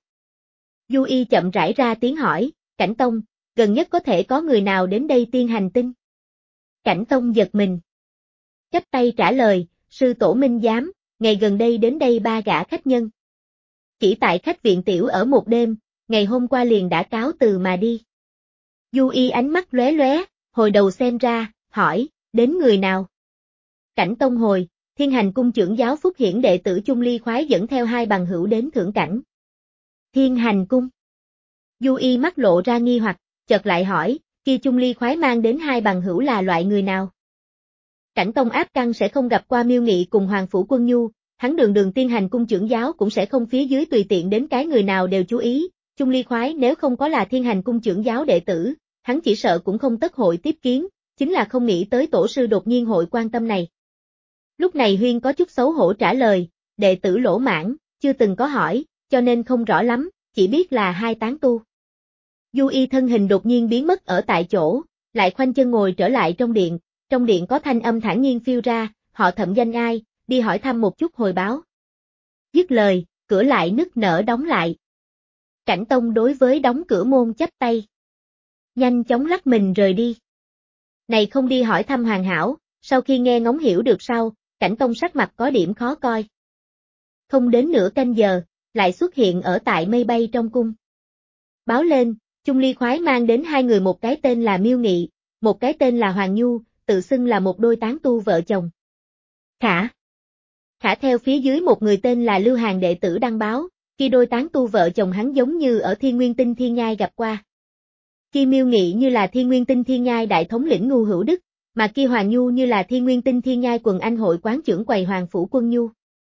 Du Y chậm rãi ra tiếng hỏi, Cảnh Tông, gần nhất có thể có người nào đến đây tiên hành tinh? Cảnh Tông giật mình. Chắp tay trả lời, sư tổ minh giám, ngày gần đây đến đây ba gã khách nhân. Chỉ tại khách viện tiểu ở một đêm, ngày hôm qua liền đã cáo từ mà đi. Du Y ánh mắt lóe lóe, hồi đầu xem ra, hỏi, đến người nào? Cảnh Tông hồi, Thiên Hành cung trưởng giáo Phúc Hiển đệ tử Chung Ly khoái dẫn theo hai bằng hữu đến thưởng cảnh. Thiên Hành cung. Du Y mắt lộ ra nghi hoặc, chợt lại hỏi, kia Chung Ly khoái mang đến hai bằng hữu là loại người nào? Cảnh Tông áp căn sẽ không gặp qua Miêu Nghị cùng Hoàng Phủ Quân Nhu, hắn đường đường Thiên Hành cung trưởng giáo cũng sẽ không phía dưới tùy tiện đến cái người nào đều chú ý, Chung Ly khoái nếu không có là Thiên Hành cung trưởng giáo đệ tử, hắn chỉ sợ cũng không tất hội tiếp kiến, chính là không nghĩ tới tổ sư đột nhiên hội quan tâm này. Lúc này Huyên có chút xấu hổ trả lời, đệ tử lỗ mãn, chưa từng có hỏi, cho nên không rõ lắm, chỉ biết là hai tán tu. Du Y thân hình đột nhiên biến mất ở tại chỗ, lại khoanh chân ngồi trở lại trong điện, trong điện có thanh âm thản nhiên phiêu ra, họ Thẩm danh ai, đi hỏi thăm một chút hồi báo. Dứt lời, cửa lại nức nở đóng lại. Cảnh Tông đối với đóng cửa môn chắp tay. Nhanh chóng lắc mình rời đi. Này không đi hỏi thăm hoàn hảo, sau khi nghe ngóng hiểu được sau, Cảnh Tông sắc mặt có điểm khó coi. Không đến nửa canh giờ, lại xuất hiện ở tại mây bay trong cung. Báo lên, Chung Ly khoái mang đến hai người, một cái tên là Miêu Nghị, một cái tên là Hoàng Nhu, tự xưng là một đôi tán tu vợ chồng. Khả. Khả theo phía dưới một người tên là Lưu Hàn đệ tử đăng báo, khi đôi tán tu vợ chồng hắn giống như ở Thiên Nguyên Tinh Thiên Nhai gặp qua. Khi Miêu Nghị như là Thiên Nguyên Tinh Thiên Nhai đại thống lĩnh Ngu Hữu Đức, mà kia Hoàng Nhu như là Thiên Nguyên Tinh Thiên Nhai quần anh hội quán trưởng quầy Hoàng Phủ Quân Nhu.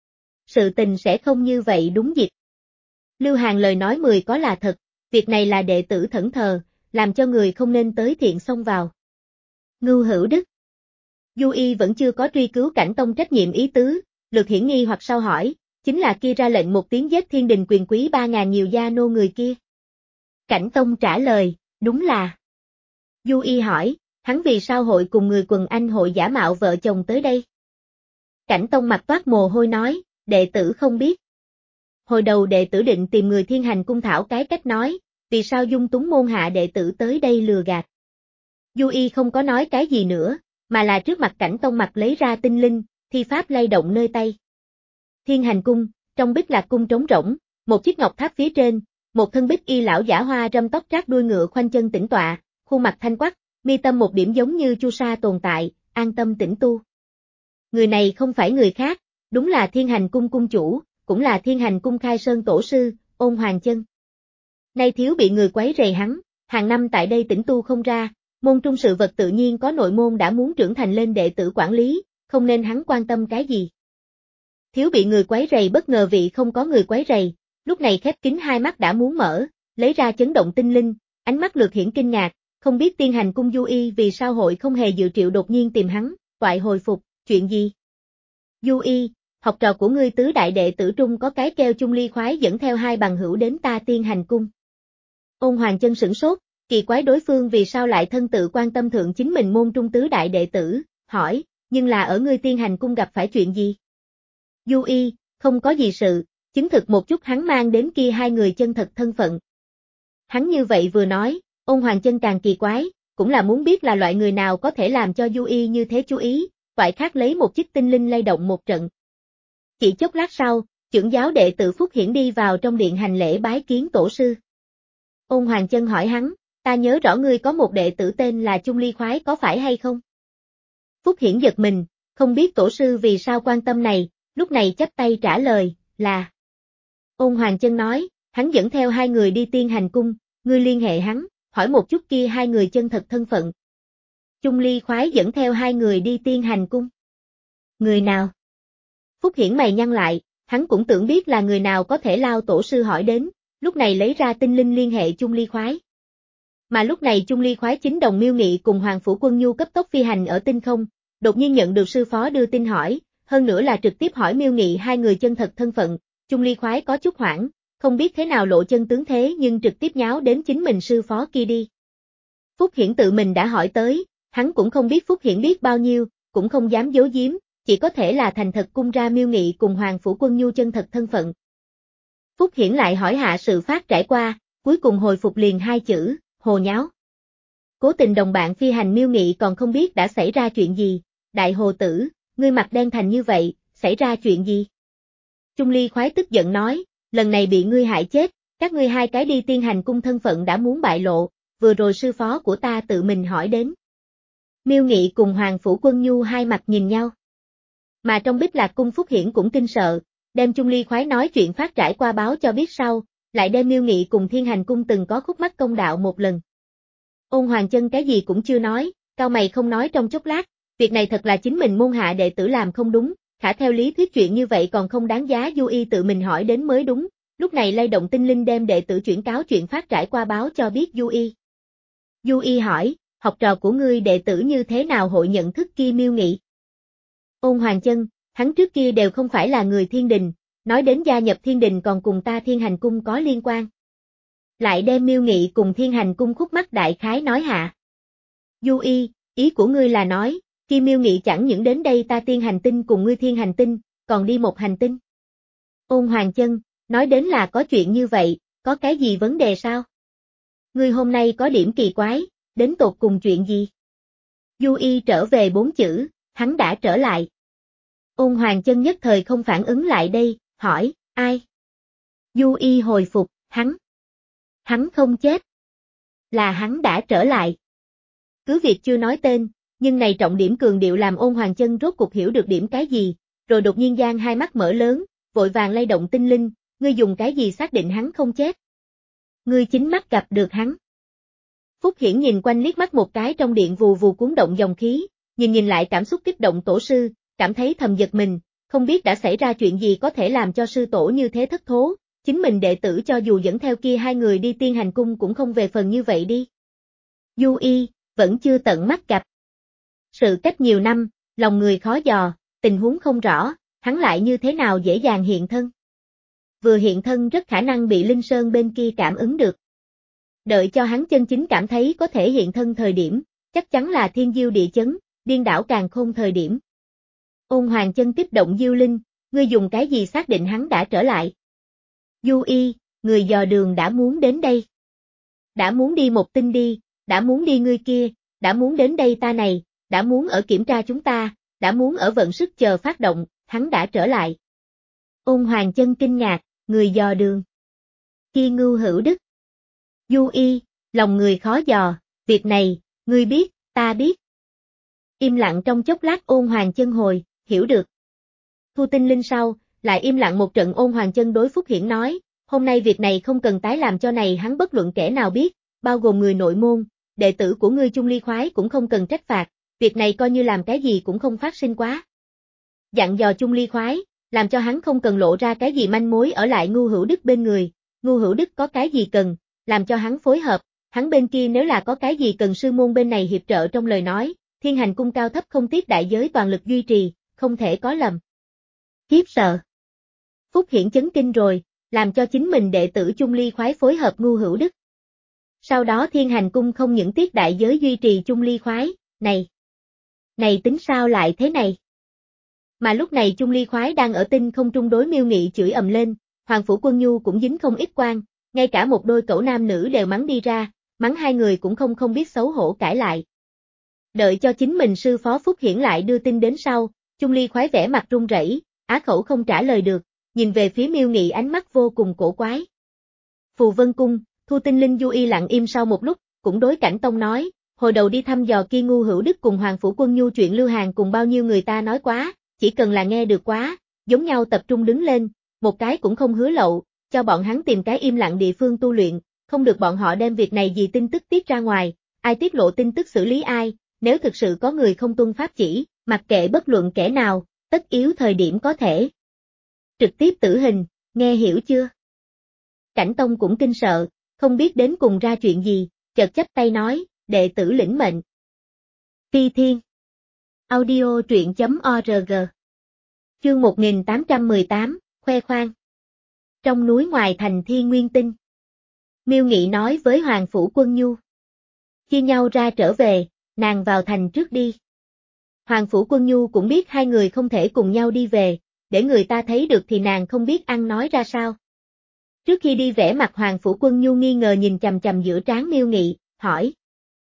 Sự tình sẽ không như vậy đúng dịp. Lưu Hàn lời nói mười có là thật, việc này là đệ tử thẫn thờ, làm cho người không nên tới thiện xông vào. Ngưu Hữu Đức. Du Y vẫn chưa có truy cứu Cảnh Tông trách nhiệm ý tứ, lược hiển nghi hoặc sau hỏi, chính là kia ra lệnh một tiếng giết thiên đình quyền quý ba ngàn nhiều gia nô người kia. Cảnh Tông trả lời, đúng là. Du Y hỏi, hắn vì sao hội cùng người quần anh hội giả mạo vợ chồng tới đây? Cảnh Tông mặt toát mồ hôi nói, đệ tử không biết. Hồi đầu đệ tử định tìm người Thiên Hành cung thảo cái cách nói, vì sao dung túng môn hạ đệ tử tới đây lừa gạt. Du Y không có nói cái gì nữa, mà là trước mặt Cảnh Tông mặt lấy ra tinh linh, thi pháp lay động nơi tay. Thiên Hành cung, trong Bích Lạc cung trống rỗng, một chiếc ngọc tháp phía trên, một thân bích y lão giả hoa râm tóc trát đuôi ngựa khoanh chân tĩnh tọa, khuôn mặt thanh quắc, mi tâm một điểm giống như chu sa tồn tại, an tâm tĩnh tu. Người này không phải người khác, đúng là Thiên Hành cung cung chủ, cũng là Thiên Hành cung khai sơn tổ sư, Ôn Hoàng Chân. Nay thiếu bị người quấy rầy hắn, hàng năm tại đây tĩnh tu không ra, môn trung sự vật tự nhiên có nội môn đã muốn trưởng thành lên đệ tử quản lý, không nên hắn quan tâm cái gì. Thiếu bị người quấy rầy bất ngờ vị không có người quấy rầy, lúc này khép kín hai mắt đã muốn mở, lấy ra chấn động tinh linh, ánh mắt lược hiển kinh ngạc, không biết Thiên Hành cung Du Y vì sao hội không hề dự triệu đột nhiên tìm hắn, toại hồi phục, chuyện gì? Du Y, học trò của ngươi tứ đại đệ tử trung có cái kêu Chung Ly khoái dẫn theo hai bằng hữu đến ta Thiên Hành cung. Ôn Hoàng Chân sửng sốt, kỳ quái đối phương vì sao lại thân tự quan tâm thượng chính mình môn trung tứ đại đệ tử, hỏi, nhưng là ở ngươi Thiên Hành cung gặp phải chuyện gì? Du Y, không có gì sự, chứng thực một chút hắn mang đến kia hai người chân thật thân phận. Hắn như vậy vừa nói, Ôn Hoàng Chân càng kỳ quái, cũng là muốn biết là loại người nào có thể làm cho Du Y như thế chú ý, toại khác lấy một chiếc tinh linh lay động một trận. Chỉ chốc lát sau, trưởng giáo đệ tử Phúc Hiển đi vào trong điện hành lễ bái kiến tổ sư. Ôn Hoàng Chân hỏi hắn, ta nhớ rõ ngươi có một đệ tử tên là Chung Ly khoái có phải hay không? Phúc Hiển giật mình, không biết tổ sư vì sao quan tâm này, lúc này chắp tay trả lời, là. Ôn Hoàng Chân nói, hắn dẫn theo hai người đi Tiên Hành Cung, ngươi liên hệ hắn, hỏi một chút kia hai người chân thật thân phận. Chung Ly khoái dẫn theo hai người đi Tiên Hành Cung. Người nào? Phúc Hiển mày nhăn lại, hắn cũng tưởng biết là người nào có thể lao tổ sư hỏi đến, lúc này lấy ra tinh linh liên hệ Chung Ly khoái. Mà lúc này Chung Ly khoái chính đồng Miêu Nghị cùng Hoàng Phủ Quân Nhu cấp tốc phi hành ở tinh không, đột nhiên nhận được sư phó đưa tin hỏi, hơn nữa là trực tiếp hỏi Miêu Nghị hai người chân thật thân phận, Chung Ly khoái có chút hoảng, không biết thế nào lộ chân tướng thế nhưng trực tiếp nháo đến chính mình sư phó kia đi. Phúc Hiển tự mình đã hỏi tới, hắn cũng không biết Phúc Hiển biết bao nhiêu, cũng không dám giấu giếm, chỉ có thể là thành thật cung ra Miêu Nghị cùng Hoàng Phủ Quân Nhu chân thật thân phận. Phúc Hiển lại hỏi hạ sự phát trải qua, cuối cùng hồi phục liền hai chữ, hồ nháo. Cố Tình đồng bạn phi hành Miêu Nghị còn không biết đã xảy ra chuyện gì, đại hồ tử, ngươi mặt đen thành như vậy, xảy ra chuyện gì? Chung Ly khoái tức giận nói, lần này bị ngươi hại chết, các ngươi hai cái đi Tiên Hành Cung thân phận đã muốn bại lộ, vừa rồi sư phó của ta tự mình hỏi đến. Miêu Nghị cùng Hoàng Phủ Quân Nhu hai mặt nhìn nhau. Mà trong Bích Lạc Cung Phúc Hiển cũng kinh sợ, đem Chung Ly khoái nói chuyện phát trải qua báo cho biết sau, lại đem Miêu Nghị cùng Thiên Hành Cung từng có khúc mắc công đạo một lần. Ôn Hoàng Chân cái gì cũng chưa nói, cau mày không nói trong chốc lát, việc này thật là chính mình môn hạ đệ tử làm không đúng, khả theo lý thuyết chuyện như vậy còn không đáng giá Du Y tự mình hỏi đến mới đúng, lúc này lay động tinh linh đem đệ tử chuyển cáo chuyện phát trải qua báo cho biết Du Y. Du Y hỏi, học trò của ngươi đệ tử như thế nào hội nhận thức kia Miêu Nghị? Ôn Hoàng Chân, hắn trước kia đều không phải là người Thiên Đình, nói đến gia nhập Thiên Đình còn cùng ta Thiên Hành Cung có liên quan. Lại đem Miêu Nghị cùng Thiên Hành Cung khúc mắc đại khái nói hạ. Du Y, ý của ngươi là nói, khi Miêu Nghị chẳng những đến đây ta Tiên Hành Tinh cùng ngươi Thiên Hành Tinh, còn đi một hành tinh. Ôn Hoàng Chân, nói đến là có chuyện như vậy, có cái gì vấn đề sao? Ngươi hôm nay có điểm kỳ quái, đến tột cùng chuyện gì? Du Y trở về bốn chữ, hắn đã trở lại. Ôn Hoàng Chân nhất thời không phản ứng lại đây, hỏi, ai? Du Y hồi phục, hắn. Hắn không chết. Là hắn đã trở lại. Cứ việc chưa nói tên, nhưng này trọng điểm cường điệu làm Ôn Hoàng Chân rốt cuộc hiểu được điểm cái gì, rồi đột nhiên giang hai mắt mở lớn, vội vàng lay động tinh linh, ngươi dùng cái gì xác định hắn không chết? Ngươi chính mắt gặp được hắn. Phúc Hiển nhìn quanh liếc mắt một cái trong điện vù vù cuốn động dòng khí, nhìn nhìn lại cảm xúc kích động tổ sư, cảm thấy thầm giật mình, không biết đã xảy ra chuyện gì có thể làm cho sư tổ như thế thất thố, chính mình đệ tử cho dù dẫn theo kia hai người đi Tiên Hành Cung cũng không về phần như vậy đi. Du Y, vẫn chưa tận mắt gặp. Sự cách nhiều năm, lòng người khó dò, tình huống không rõ, hắn lại như thế nào dễ dàng hiện thân. Vừa hiện thân rất khả năng bị Linh Sơn bên kia cảm ứng được. Đợi cho hắn chân chính cảm thấy có thể hiện thân thời điểm, chắc chắn là thiên diêu địa chấn, điên đảo càn khôn thời điểm. Ôn Hoàng Chân tiếp động diêu linh, ngươi dùng cái gì xác định hắn đã trở lại? Du Y, người dò đường đã muốn đến đây. Đã muốn đi một tinh đi, đã muốn đi ngươi kia, đã muốn đến đây ta này, đã muốn ở kiểm tra chúng ta, đã muốn ở vận sức chờ phát động, hắn đã trở lại. Ôn Hoàng Chân kinh ngạc, người dò đường. Kia Ngưu Hữu Đức. Du Y, lòng người khó dò, việc này, ngươi biết, ta biết. Im lặng trong chốc lát Ôn Hoàng Chân hồi, hiểu được. Thu tinh linh sau, lại im lặng một trận. Ôn Hoàng Chân đối Phúc Hiển nói, hôm nay việc này không cần tái làm cho này hắn bất luận kẻ nào biết, bao gồm người nội môn, đệ tử của ngươi Chung Ly khoái cũng không cần trách phạt, việc này coi như làm cái gì cũng không phát sinh quá. Dặn dò Chung Ly khoái, làm cho hắn không cần lộ ra cái gì manh mối ở lại Ngưu Hữu Đức bên người, Ngưu Hữu Đức có cái gì cần, làm cho hắn phối hợp, hắn bên kia nếu là có cái gì cần sư môn bên này hiệp trợ trong lời nói, Thiên Hành Cung cao thấp không tiếc đại giới toàn lực duy trì, không thể có lầm. Khiếp sợ. Phúc Hiển chấn kinh rồi, làm cho chính mình đệ tử Chung Ly khoái phối hợp Ngưu Hữu Đức. Sau đó Thiên Hành Cung không những tiếc đại giới duy trì Chung Ly khoái, này. Này tính sao lại thế này? Mà lúc này Chung Ly khoái đang ở tinh không trung đối Miêu Nghị chửi ầm lên, Hoàng Phủ Quân Nhu cũng dính không ít quan, ngay cả một đôi cẩu nam nữ đều mắng đi ra, mắng hai người cũng không không biết xấu hổ cãi lại. Đợi cho chính mình sư phó Phúc Hiển lại đưa tin đến sau, Chung Ly khoái vẻ mặt run rẩy, á khẩu không trả lời được, nhìn về phía Miêu Nghị ánh mắt vô cùng cổ quái. Phù Vân Cung, Thu tinh linh Du Y lặng im sau một lúc, cũng đối Cảnh Tông nói, hồi đầu đi thăm dò kia Ngu Hữu Đức cùng Hoàng Phủ Quân Nhu chuyện Lưu Hàn cùng bao nhiêu người ta nói quá, chỉ cần là nghe được quá, giống nhau tập trung đứng lên, một cái cũng không hứa lậu, cho bọn hắn tìm cái im lặng địa phương tu luyện, không được bọn họ đem việc này gì tin tức tiết ra ngoài, ai tiết lộ tin tức xử lý ai, nếu thực sự có người không tuân pháp chỉ, mặc kệ bất luận kẻ nào, tất yếu thời điểm có thể trực tiếp tử hình, nghe hiểu chưa? Cảnh Tông cũng kinh sợ, không biết đến cùng ra chuyện gì, chợt chắp tay nói, đệ tử lĩnh mệnh. Phi Thiên Audio truyện chấm org Chương một nghìn tám trăm mười tám, khoe khoang. Trong núi ngoài thành Thiên Nguyên Tinh, Miêu Nghị nói với Hoàng Phủ Quân Nhu. Chia nhau ra trở về, nàng vào thành trước đi. Hoàng Phủ Quân Nhu cũng biết hai người không thể cùng nhau đi về, để người ta thấy được thì nàng không biết ăn nói ra sao. Trước khi đi vẻ mặt Hoàng Phủ Quân Nhu nghi ngờ nhìn chằm chằm giữa trán Miêu Nghị, hỏi.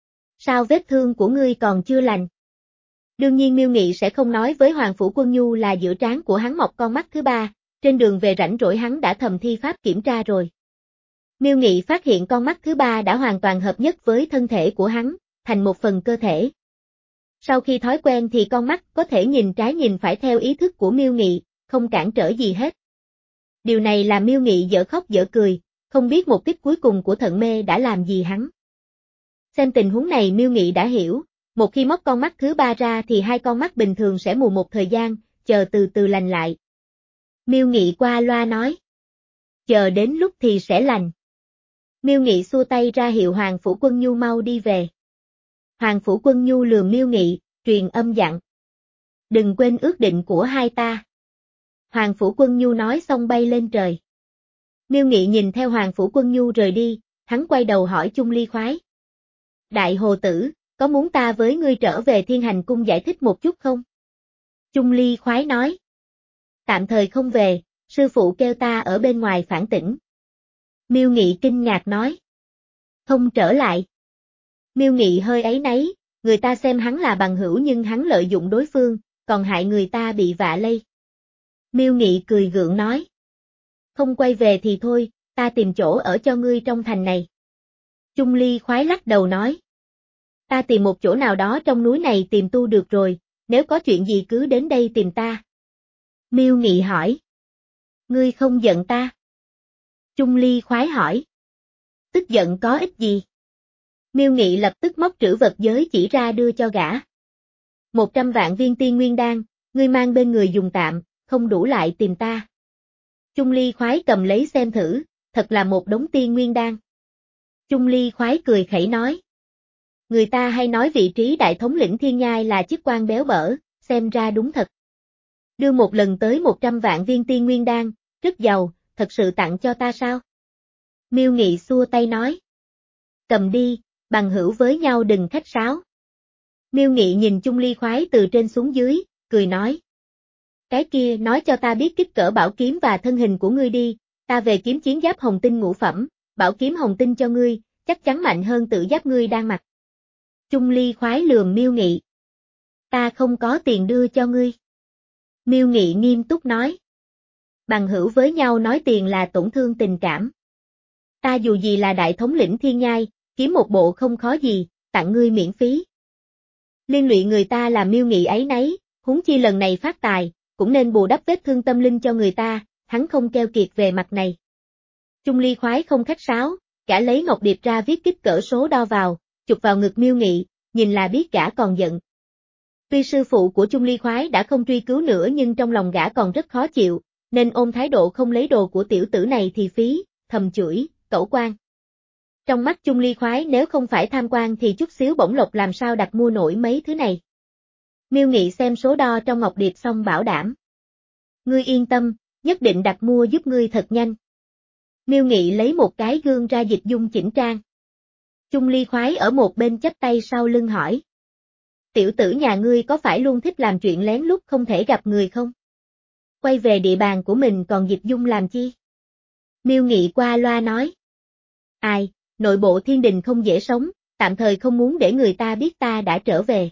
Sao vết thương của ngươi còn chưa lành? Đương nhiên Miêu Nghị sẽ không nói với Hoàng Phủ Quân Nhu là giữa trán của hắn mọc con mắt thứ ba, trên đường về rảnh rỗi hắn đã thầm thi pháp kiểm tra rồi. Miêu Nghị phát hiện con mắt thứ ba đã hoàn toàn hợp nhất với thân thể của hắn, thành một phần cơ thể. Sau khi thói quen thì con mắt có thể nhìn trái nhìn phải theo ý thức của Miêu Nghị, không cản trở gì hết. Điều này làm Miêu Nghị dở khóc dở cười, không biết một kích cuối cùng của thận mê đã làm gì hắn. Xem tình huống này Miêu Nghị đã hiểu, một khi móc con mắt thứ ba ra thì hai con mắt bình thường sẽ mù một thời gian, chờ từ từ lành lại. Miêu Nghị qua loa nói. Chờ đến lúc thì sẽ lành. Miêu Nghị xua tay ra hiệu Hoàng Phủ Quân Nhu mau đi về. Hoàng Phủ Quân Nhu lườm Miêu Nghị, truyền âm dặn. Đừng quên ước định của hai ta. Hoàng Phủ Quân Nhu nói xong bay lên trời. Miêu Nghị nhìn theo Hoàng Phủ Quân Nhu rời đi, hắn quay đầu hỏi Chung Ly Khoái. Đại hồ tử, có muốn ta với ngươi trở về Thiên Hành Cung giải thích một chút không? Chung Ly Khoái nói. Tạm thời không về, sư phụ kêu ta ở bên ngoài phản tỉnh. Miêu Nghị kinh ngạc nói. Không trở lại. Miêu Nghị hơi áy náy, người ta xem hắn là bằng hữu nhưng hắn lợi dụng đối phương, còn hại người ta bị vạ lây. Miêu Nghị cười gượng nói. Không quay về thì thôi, ta tìm chỗ ở cho ngươi trong thành này. Chung Ly Khoái lắc đầu nói. Ta tìm một chỗ nào đó trong núi này tìm tu được rồi, nếu có chuyện gì cứ đến đây tìm ta. Miêu Nghị hỏi. Ngươi không giận ta? Chung Ly Khoái hỏi. Tức giận có ích gì? Miêu Nghị lập tức móc trữ vật giới chỉ ra đưa cho gã. Một trăm vạn viên tiên nguyên đan, ngươi mang bên người dùng tạm, không đủ lại tìm ta. Chung Ly Khoái cầm lấy xem thử, thật là một đống tiên nguyên đan. Chung Ly Khoái cười khẩy nói. Người ta hay nói vị trí đại thống lĩnh thiên nhai là chức quan béo bở, xem ra đúng thật. Đưa một lần tới một trăm vạn viên tiên nguyên đan, rất giàu, thật sự tặng cho ta sao? Miêu Nghị xua tay nói. Cầm đi, bằng hữu với nhau đừng khách sáo. Miêu Nghị nhìn Chung Ly Khoái từ trên xuống dưới, cười nói. Cái kia nói cho ta biết kích cỡ bảo kiếm và thân hình của ngươi đi, ta về kiếm chiến giáp hồng tinh ngũ phẩm, bảo kiếm hồng tinh cho ngươi, chắc chắn mạnh hơn tự giáp ngươi đang mặc. Chung Ly Khoái lườm Miêu Nghị. Ta không có tiền đưa cho ngươi. Miêu Nghị nghiêm túc nói. Bằng hữu với nhau nói tiền là tổn thương tình cảm. Ta dù gì là đại thống lĩnh thiên nhai, kiếm một bộ không khó gì, tặng ngươi miễn phí. Liên lụy người ta là Miêu Nghị ấy nấy, huống chi lần này phát tài, cũng nên bù đắp vết thương tâm linh cho người ta, hắn không keo kiệt về mặt này. Chung Ly Khoái không khách sáo, cả lấy ngọc điệp ra viết kích cỡ số đo vào, chụp vào ngực Miêu Nghị, nhìn là biết gã còn giận. Tuy sư phụ của Chung Ly Khoái đã không truy cứu nữa nhưng trong lòng gã còn rất khó chịu, nên ôm thái độ không lấy đồ của tiểu tử này thì phí, thầm chửi, cẩu quan. Trong mắt Chung Ly Khoái nếu không phải tham quan thì chút xíu bổng lộc làm sao đặt mua nổi mấy thứ này. Miêu Nghị xem số đo trong ngọc điệp xong bảo đảm. Ngươi yên tâm, nhất định đặt mua giúp ngươi thật nhanh. Miêu Nghị lấy một cái gương ra dịch dung chỉnh trang. Chung Ly Khoái ở một bên chắp tay sau lưng hỏi. Tiểu tử nhà ngươi có phải luôn thích làm chuyện lén lút không thể gặp người không? Quay về địa bàn của mình còn dịch dung làm chi? Miêu Nghị qua loa nói. Ai, nội bộ thiên đình không dễ sống, tạm thời không muốn để người ta biết ta đã trở về.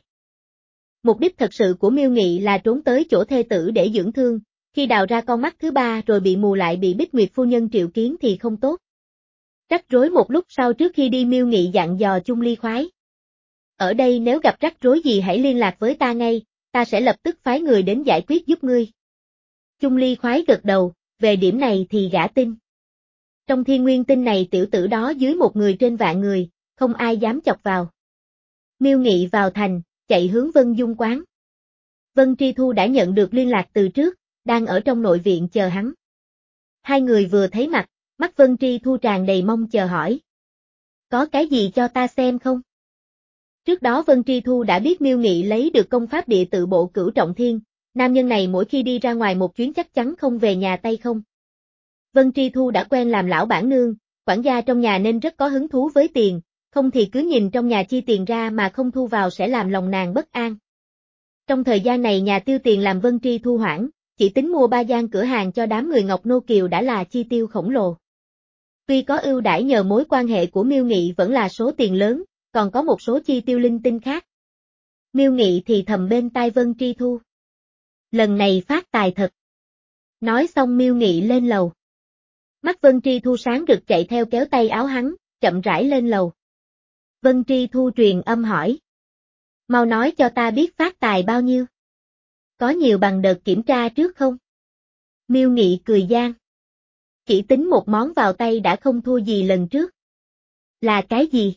Mục đích thật sự của Miêu Nghị là trốn tới chỗ thê tử để dưỡng thương, khi đào ra con mắt thứ ba rồi bị mù lại bị Bích Nguyệt phu nhân triệu kiến thì không tốt. Rắc rối một lúc sau trước khi đi Miêu Nghị dặn dò Chung Ly Khoái. Ở đây nếu gặp rắc rối gì hãy liên lạc với ta ngay, ta sẽ lập tức phái người đến giải quyết giúp ngươi. Chung Ly khoái gật đầu, về điểm này thì gã tin. Trong thiên nguyên tinh này tiểu tử đó dưới một người trên vạn người, không ai dám chọc vào. Miêu Nghị vào thành, chạy hướng Vân Dung quán. Vân Tri Thu đã nhận được liên lạc từ trước, đang ở trong nội viện chờ hắn. Hai người vừa thấy mặt, mắt Vân Tri Thu tràn đầy mong chờ hỏi. Có cái gì cho ta xem không? Trước đó Vân Tri Thu đã biết Miêu Nghị lấy được công pháp địa tự bộ Cửu Trọng Thiên, nam nhân này mỗi khi đi ra ngoài một chuyến chắc chắn không về nhà tay không. Vân Tri Thu đã quen làm lão bản nương, quản gia trong nhà nên rất có hứng thú với tiền, không thì cứ nhìn trong nhà chi tiền ra mà không thu vào sẽ làm lòng nàng bất an. Trong thời gian này nhà tiêu tiền làm Vân Tri Thu hoảng, chỉ tính mua ba gian cửa hàng cho đám người Ngọc Nô Kiều đã là chi tiêu khổng lồ. Tuy có ưu đãi nhờ mối quan hệ của Miêu Nghị vẫn là số tiền lớn, còn có một số chi tiêu linh tinh khác. Miêu Nghị thì thầm bên tai Vân Tri Thu. Lần này phát tài thật. Nói xong Miêu Nghị lên lầu. Mắt Vân Tri Thu sáng rực chạy theo kéo tay áo hắn, chậm rãi lên lầu. Vân Tri Thu truyền âm hỏi. Mau nói cho ta biết phát tài bao nhiêu. Có nhiều bằng đợt kiểm tra trước không? Miêu Nghị cười gian. Chỉ tính một món vào tay đã không thua gì lần trước. Là cái gì?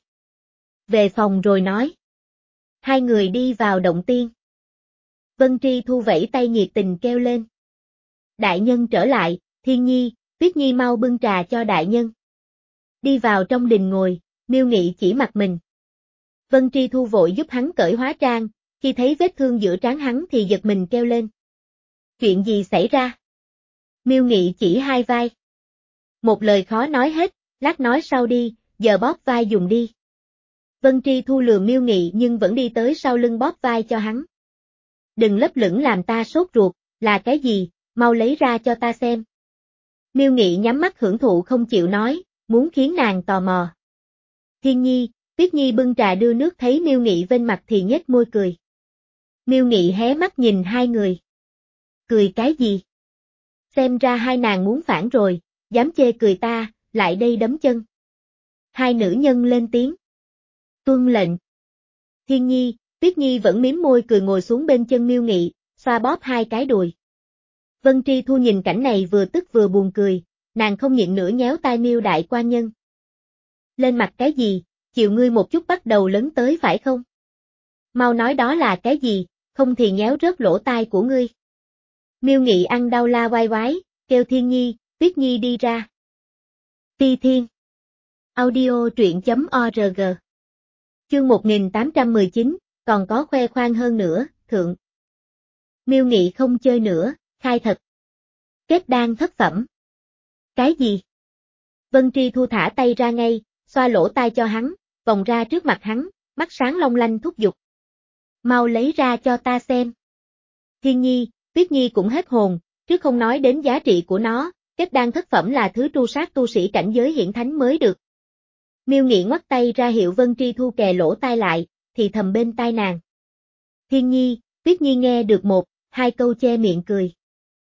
Về phòng rồi nói. Hai người đi vào động tiên. Vân Tri Thu vẫy tay nhiệt tình kêu lên. Đại nhân trở lại, Thiên Nhi, Tuyết Nhi mau bưng trà cho đại nhân. Đi vào trong đình ngồi, Miêu Nghị chỉ mặt mình. Vân Tri Thu vội giúp hắn cởi hóa trang, khi thấy vết thương giữa trán hắn thì giật mình kêu lên. Chuyện gì xảy ra? Miêu Nghị chỉ hai vai. Một lời khó nói hết, lát nói sau đi, giờ bóp vai dùng đi. Vân Tri Thu lừa Miêu Nghị nhưng vẫn đi tới sau lưng bóp vai cho hắn. Đừng lấp lửng làm ta sốt ruột, là cái gì, mau lấy ra cho ta xem. Miêu Nghị nhắm mắt hưởng thụ không chịu nói, muốn khiến nàng tò mò. Thiên Nhi, Tuyết Nhi bưng trà đưa nước thấy Miêu Nghị bên mặt thì nhếch môi cười. Miêu Nghị hé mắt nhìn hai người. Cười cái gì? Xem ra hai nàng muốn phản rồi, dám chê cười ta, lại đây đấm chân. Hai nữ nhân lên tiếng. Tuân lệnh. Thiên Nhi, Tuyết Nhi vẫn mím môi cười ngồi xuống bên chân Miêu Nghị, xoa bóp hai cái đùi. Vân Tri Thu nhìn cảnh này vừa tức vừa buồn cười, nàng không nhịn nữa nhéo tai Miêu đại quan nhân. Lên mặt cái gì, chiều ngươi một chút bắt đầu lớn tới phải không? Mau nói đó là cái gì, không thì nhéo rớt lỗ tai của ngươi. Miêu Nghị ăn đau la oai oái, kêu Thiên Nhi, Tuyết Nhi đi ra. Ti Thiên. Audio truyện chấm org. Chương một nghìn tám trăm mười chín, còn có khoe khoang hơn nữa, thượng. Miêu Nghị không chơi nữa, khai thật. Kết đan thất phẩm. Cái gì? Vân Tri Thu thả tay ra ngay, xoa lỗ tai cho hắn, vòng ra trước mặt hắn, mắt sáng long lanh thúc giục. Mau lấy ra cho ta xem. Thiên Nhi, Tuyết Nhi cũng hết hồn, trước không nói đến giá trị của nó, kết đan thất phẩm là thứ tru sát tu sĩ cảnh giới hiển thánh mới được. Miêu Nghị ngoắt tay ra hiệu Vân Tri Thu kè lỗ tai lại, thì thầm bên tai nàng. Thiên Nhi, Tuyết Nhi nghe được một, hai câu che miệng cười.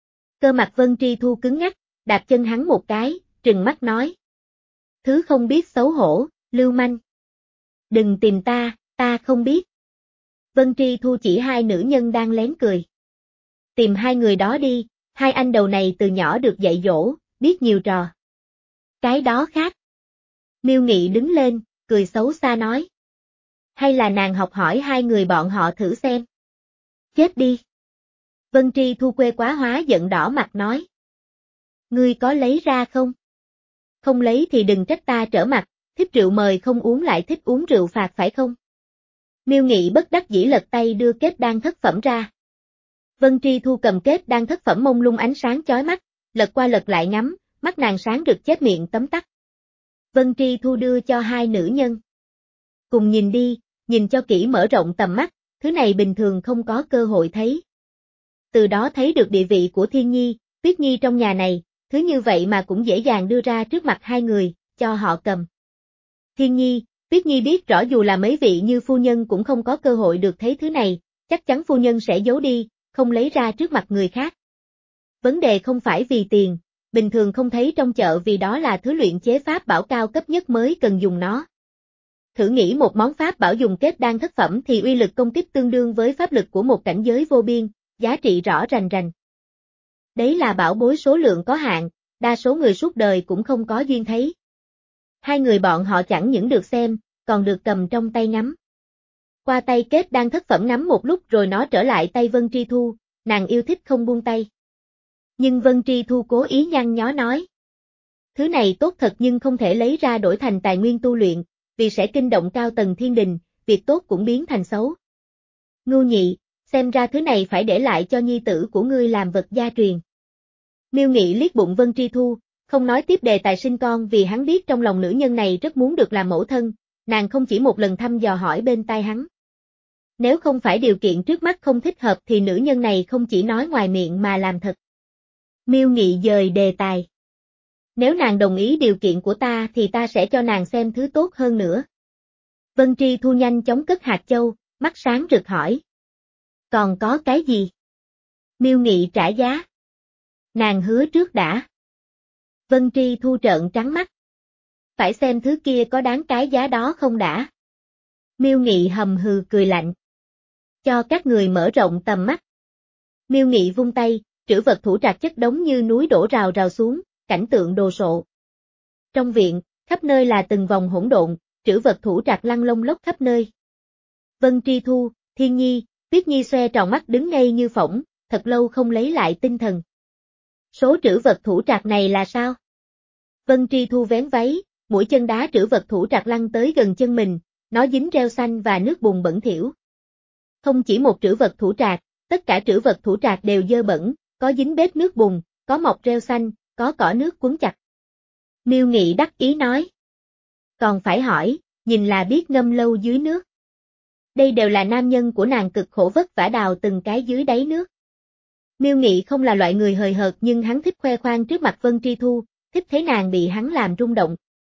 Cơ mặt Vân Tri Thu cứng ngắc, đạp chân hắn một cái, trừng mắt nói. Thứ không biết xấu hổ, lưu manh. Đừng tìm ta, ta không biết. Vân Tri Thu chỉ hai nữ nhân đang lén cười. Tìm hai người đó đi, hai anh đầu này từ nhỏ được dạy dỗ, biết nhiều trò. Cái đó khác. Miêu Nghị đứng lên, cười xấu xa nói. Hay là nàng học hỏi hai người bọn họ thử xem. Chết đi. Vân Tri Thu quê quá hóa giận đỏ mặt nói. Ngươi có lấy ra không? Không lấy thì đừng trách ta trở mặt, thích rượu mời không uống lại thích uống rượu phạt phải không? Miêu Nghị bất đắc dĩ lật tay đưa kết đan thất phẩm ra. Vân Tri Thu cầm kết đan thất phẩm mông lung ánh sáng chói mắt, lật qua lật lại ngắm, mắt nàng sáng rực chép miệng tấm tắc. Vân Tri Thu đưa cho hai nữ nhân. Cùng nhìn đi, nhìn cho kỹ mở rộng tầm mắt, thứ này bình thường không có cơ hội thấy. Từ đó thấy được địa vị của Thiên Nhi, Tuyết Nhi trong nhà này, thứ như vậy mà cũng dễ dàng đưa ra trước mặt hai người, cho họ cầm. Thiên Nhi, Tuyết Nhi biết rõ dù là mấy vị như phu nhân cũng không có cơ hội được thấy thứ này, chắc chắn phu nhân sẽ giấu đi, không lấy ra trước mặt người khác. Vấn đề không phải vì tiền, bình thường không thấy trong chợ vì đó là thứ luyện chế pháp bảo cao cấp nhất mới cần dùng nó. Thử nghĩ một món pháp bảo dùng kết đan thất phẩm thì uy lực công kích tương đương với pháp lực của một cảnh giới vô biên, giá trị rõ rành rành. Đấy là bảo bối số lượng có hạn, đa số người suốt đời cũng không có duyên thấy. Hai người bọn họ chẳng những được xem, còn được cầm trong tay ngắm. Qua tay kết đan thất phẩm ngắm một lúc rồi nó trở lại tay Vân Tri Thu, nàng yêu thích không buông tay. Nhưng Vân Tri Thu cố ý nhăn nhó nói. Thứ này tốt thật nhưng không thể lấy ra đổi thành tài nguyên tu luyện, vì sẽ kinh động cao tầng thiên đình, việc tốt cũng biến thành xấu. Ngưu Nhị, xem ra thứ này phải để lại cho nhi tử của ngươi làm vật gia truyền. Miêu Nghị liếc bụng Vân Tri Thu, không nói tiếp đề tài sinh con vì hắn biết trong lòng nữ nhân này rất muốn được làm mẫu thân, nàng không chỉ một lần thăm dò hỏi bên tai hắn. Nếu không phải điều kiện trước mắt không thích hợp thì nữ nhân này không chỉ nói ngoài miệng mà làm thật. Miêu Nghị dời đề tài. Nếu nàng đồng ý điều kiện của ta thì ta sẽ cho nàng xem thứ tốt hơn nữa. Vân Tri Thu nhanh chóng cất hạt châu, mắt sáng rực hỏi. Còn có cái gì? Miêu Nghị trả giá. Nàng hứa trước đã. Vân Tri Thu trợn trắng mắt. Phải xem thứ kia có đáng cái giá đó không đã. Miêu Nghị hầm hừ cười lạnh. Cho các người mở rộng tầm mắt. Miêu Nghị vung tay, trữ vật thủ trạc chất đống như núi đổ rào rào xuống, cảnh tượng đồ sộ. Trong viện, khắp nơi là từng vòng hỗn độn, trữ vật thủ trạc lăn lông lốc khắp nơi. Vân Tri Thu, Thiên Nhi, Tuyết Nhi xoe tròn mắt đứng ngây như phỗng, thật lâu không lấy lại tinh thần. Số trữ vật thủ trạc này là sao? Vân Tri Thu vén váy, mũi chân đá trữ vật thủ trạc lăn tới gần chân mình, nó dính rêu xanh và nước bùn bẩn thỉu. Không chỉ một trữ vật thủ trạc, tất cả trữ vật thủ trạc đều dơ bẩn, có dính bết nước bùn, có mọc rêu xanh, có cỏ nước quấn chặt. Miêu Nghị đắc ý nói. Còn phải hỏi, nhìn là biết ngâm lâu dưới nước. Đây đều là nam nhân của nàng cực khổ vất vả đào từng cái dưới đáy nước. Miêu Nghị không là loại người hời hợt nhưng hắn thích khoe khoang trước mặt Vân Tri Thu, thích thấy nàng bị hắn làm rung động.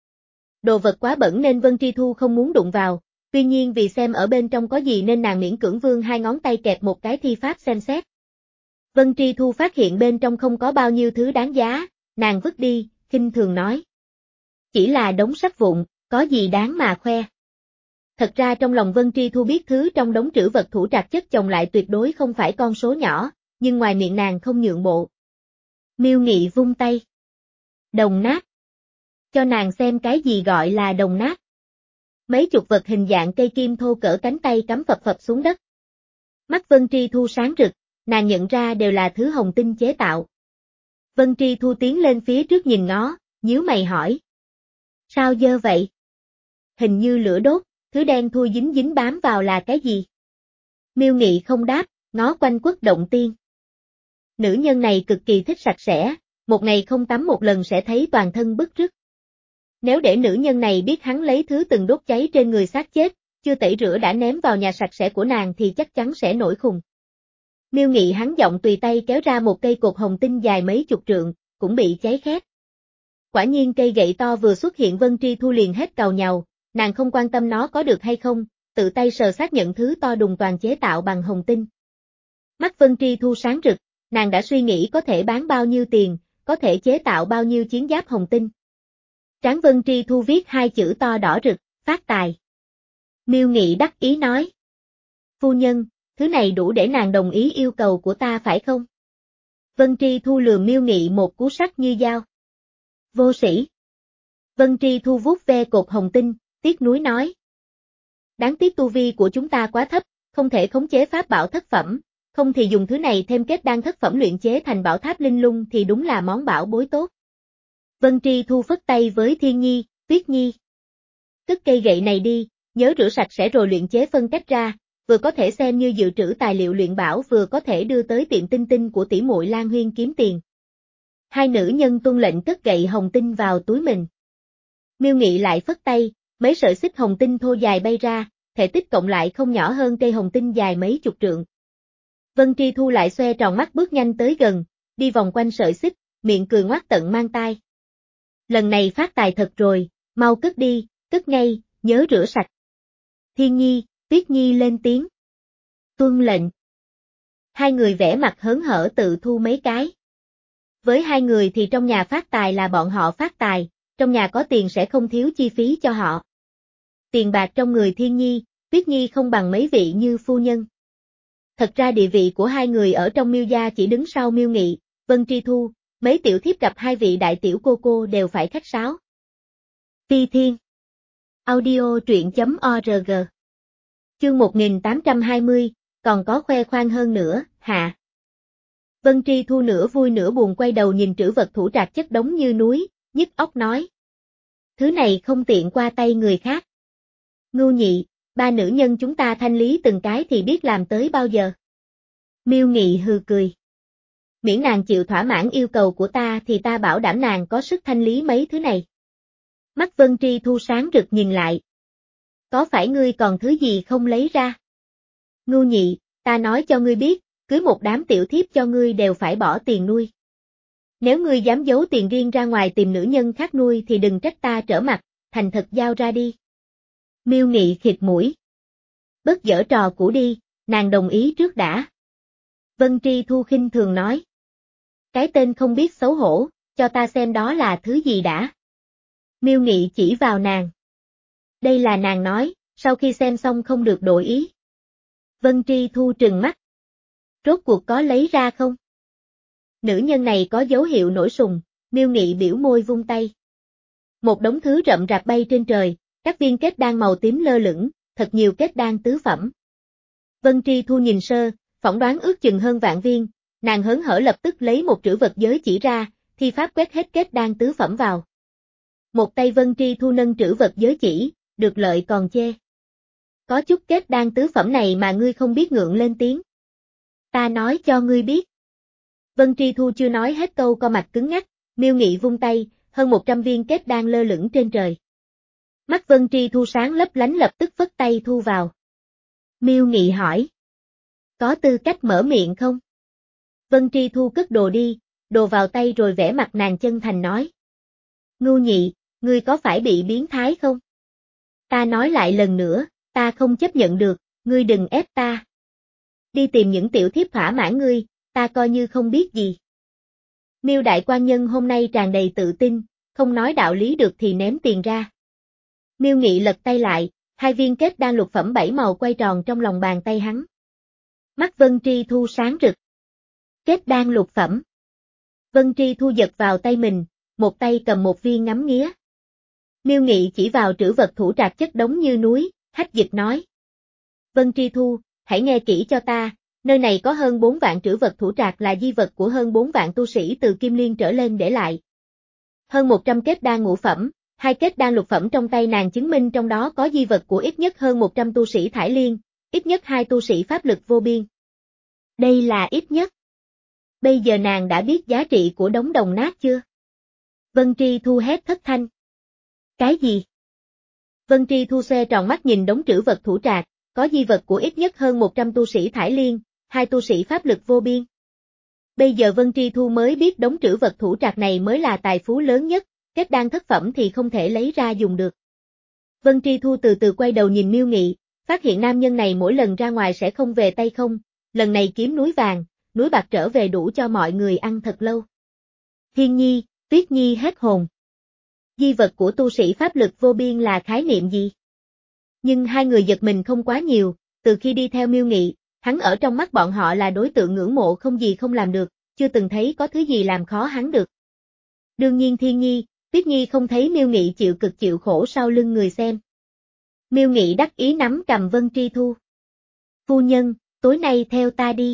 Đồ vật quá bẩn nên Vân Tri Thu không muốn đụng vào, tuy nhiên vì xem ở bên trong có gì nên nàng miễn cưỡng vươn hai ngón tay kẹp một cái thi pháp xem xét. Vân Tri Thu phát hiện bên trong không có bao nhiêu thứ đáng giá, nàng vứt đi, khinh thường nói. Chỉ là đống sắt vụn, có gì đáng mà khoe. Thật ra trong lòng Vân Tri Thu biết thứ trong đống trữ vật thủ trạc chất chồng lại tuyệt đối không phải con số nhỏ, nhưng ngoài miệng nàng không nhượng bộ. Miêu Nghị vung tay. Đồng nát. Cho nàng xem cái gì gọi là đồng nát. Mấy chục vật hình dạng cây kim thô cỡ cánh tay cắm phập phập xuống đất. Mắt Vân Tri Thu sáng rực, nàng nhận ra đều là thứ hồng tinh chế tạo. Vân Tri Thu tiến lên phía trước nhìn ngó, nhíu mày hỏi. Sao dơ vậy? Hình như lửa đốt, thứ đen thui dính dính bám vào là cái gì? Miêu Nghị không đáp, ngó quanh quất động tiên. Nữ nhân này cực kỳ thích sạch sẽ, một ngày không tắm một lần sẽ thấy toàn thân bứt rứt. Nếu để nữ nhân này biết hắn lấy thứ từng đốt cháy trên người xác chết, chưa tẩy rửa đã ném vào nhà sạch sẽ của nàng thì chắc chắn sẽ nổi khùng. Miêu Nghị hắn giọng tùy tay kéo ra một cây cột hồng tinh dài mấy chục trượng, cũng bị cháy khét. Quả nhiên cây gậy to vừa xuất hiện Vân Tri Thu liền hết càu nhàu, nàng không quan tâm nó có được hay không, tự tay sờ xác nhận thứ to đùng toàn chế tạo bằng hồng tinh. Mắt Vân Tri Thu sáng rực, nàng đã suy nghĩ có thể bán bao nhiêu tiền, có thể chế tạo bao nhiêu chiến giáp hồng tinh. Trán Vân Tri Thu viết hai chữ to đỏ rực, phát tài. Miêu Nghị đắc ý nói. Phu nhân, thứ này đủ để nàng đồng ý yêu cầu của ta phải không? Vân Tri Thu lườm Miêu Nghị một cú sắc như dao. Vô sĩ. Vân Tri Thu vuốt ve cột hồng tinh, tiếc nuối nói. Đáng tiếc tu vi của chúng ta quá thấp, không thể khống chế pháp bảo thất phẩm, không thì dùng thứ này thêm kết đan thất phẩm luyện chế thành bảo tháp linh lung thì đúng là món bảo bối tốt. Vân Tri Thu phất tay với Thiên Nhi, Tuyết Nhi. Cất cây gậy này đi, nhớ rửa sạch sẽ rồi luyện chế phân cách ra, vừa có thể xem như dự trữ tài liệu luyện bảo vừa có thể đưa tới tiệm tinh tinh của tỷ muội Lan Huyên kiếm tiền. Hai nữ nhân tuân lệnh cất gậy hồng tinh vào túi mình. Miêu Nghị lại phất tay, mấy sợi xích hồng tinh thô dài bay ra, thể tích cộng lại không nhỏ hơn cây hồng tinh dài mấy chục trượng. Vân Tri Thu lại xoe tròn mắt bước nhanh tới gần, đi vòng quanh sợi xích, miệng cười ngoác tận mang tai. Lần này phát tài thật rồi, mau cất đi, cất ngay, nhớ rửa sạch. Thiên Nhi, Tuyết Nhi lên tiếng. Tuân lệnh. Hai người vẽ mặt hớn hở tự thu mấy cái. Với hai người thì trong nhà phát tài là bọn họ phát tài, trong nhà có tiền sẽ không thiếu chi phí cho họ. Tiền bạc trong người Thiên Nhi, Tuyết Nhi không bằng mấy vị như phu nhân. Thật ra địa vị của hai người ở trong Miêu gia chỉ đứng sau Miêu Nghị, Vân Tri Thu, mấy tiểu thiếp gặp hai vị đại tiểu cô cô đều phải khách sáo. Phi Thiên Audio truyện.org Chương một nghìn tám trăm hai mươi, còn có khoe khoang hơn nữa, hạ. Vân Tri Thu nửa vui nửa buồn quay đầu nhìn trữ vật thủ trạc chất đống như núi, nhức óc nói. Thứ này không tiện qua tay người khác. Ngưu Nhị, ba nữ nhân chúng ta thanh lý từng cái thì biết làm tới bao giờ. Miêu Nghị hừ cười. Miễn nàng chịu thỏa mãn yêu cầu của ta thì ta bảo đảm nàng có sức thanh lý mấy thứ này. Mắt Vân Tri Thu sáng rực nhìn lại. Có phải ngươi còn thứ gì không lấy ra? Ngưu Nhị, ta nói cho ngươi biết, cưới một đám tiểu thiếp cho ngươi đều phải bỏ tiền nuôi. Nếu ngươi dám giấu tiền riêng ra ngoài tìm nữ nhân khác nuôi thì đừng trách ta trở mặt, thành thật giao ra đi. Miêu Nghị khịt mũi. Bớt giở trò cũ đi, nàng đồng ý trước đã. Vân Tri Thu khinh thường nói. Cái tên không biết xấu hổ, cho ta xem đó là thứ gì đã. Miêu Nghị chỉ vào nàng. Đây là nàng nói, sau khi xem xong không được đổi ý. Vân Tri Thu trừng mắt. Rốt cuộc có lấy ra không? Nữ nhân này có dấu hiệu nổi sùng, Miêu Nghị biểu môi vung tay. Một đống thứ rậm rạp bay trên trời, các viên kết đan màu tím lơ lửng, thật nhiều kết đan tứ phẩm. Vân Tri Thu nhìn sơ, phỏng đoán ước chừng hơn vạn viên, nàng hớn hở lập tức lấy một trữ vật giới chỉ ra, thi pháp quét hết kết đan tứ phẩm vào. Một tay Vân Tri Thu nâng trữ vật giới chỉ, được lợi còn chê. Có chút kết đan tứ phẩm này mà ngươi không biết ngượng lên tiếng. Ta nói cho ngươi biết. Vân Tri Thu chưa nói hết câu co mặt cứng ngắc, Miêu Nghị vung tay, hơn một trăm viên kết đan lơ lửng trên trời. Mắt Vân Tri Thu sáng lấp lánh lập tức phất tay thu vào. Miêu Nghị hỏi. Có tư cách mở miệng không? Vân Tri Thu cất đồ đi, đồ vào tay rồi vẽ mặt nàng chân thành nói. Ngưu Nhị, ngươi có phải bị biến thái không? Ta nói lại lần nữa, ta không chấp nhận được, ngươi đừng ép ta. Đi tìm những tiểu thiếp thỏa mãn ngươi, ta coi như không biết gì. Miêu đại quan nhân hôm nay tràn đầy tự tin, không nói đạo lý được thì ném tiền ra. Miêu Nghị lật tay lại, hai viên kết đan lục phẩm bảy màu quay tròn trong lòng bàn tay hắn. Mắt Vân Tri Thu sáng rực. Kết đan lục phẩm. Vân Tri Thu giật vào tay mình, một tay cầm một viên ngắm nghía. Miêu Nghị chỉ vào trữ vật thủ trạc chất đống như núi, hách dịch nói. Vân Tri Thu, hãy nghe kỹ cho ta, nơi này có hơn bốn vạn trữ vật thủ trạc là di vật của hơn bốn vạn tu sĩ từ Kim Liên trở lên để lại. Hơn một trăm kết đan ngũ phẩm, hai kết đan lục phẩm trong tay nàng chứng minh trong đó có di vật của ít nhất hơn một trăm tu sĩ Thải Liên, ít nhất hai tu sĩ pháp lực vô biên. Đây là ít nhất. Bây giờ nàng đã biết giá trị của đống đồng nát chưa? Vân Tri Thu hét thất thanh. Cái gì? Vân Tri Thu xoe tròn mắt nhìn đống trữ vật thủ trạc, có di vật của ít nhất hơn một trăm tu sĩ Thải Liên, hai tu sĩ pháp lực vô biên. Bây giờ Vân Tri Thu mới biết đống trữ vật thủ trạc này mới là tài phú lớn nhất, kết đan thất phẩm thì không thể lấy ra dùng được. Vân Tri Thu từ từ quay đầu nhìn Miêu Nghị, phát hiện nam nhân này mỗi lần ra ngoài sẽ không về tay không, lần này kiếm núi vàng, núi bạc trở về đủ cho mọi người ăn thật lâu. Thiên Nhi, Tuyết Nhi hết hồn. Di vật của tu sĩ pháp lực vô biên là khái niệm gì? Nhưng hai người giật mình không quá nhiều, từ khi đi theo Miêu Nghị, hắn ở trong mắt bọn họ là đối tượng ngưỡng mộ không gì không làm được, chưa từng thấy có thứ gì làm khó hắn được. Đương nhiên Thiên Nhi, Tuyết Nhi không thấy Miêu Nghị chịu cực chịu khổ sau lưng người xem. Miêu Nghị đắc ý nắm cầm Vân Tri Thu. Phu nhân, tối nay theo ta đi.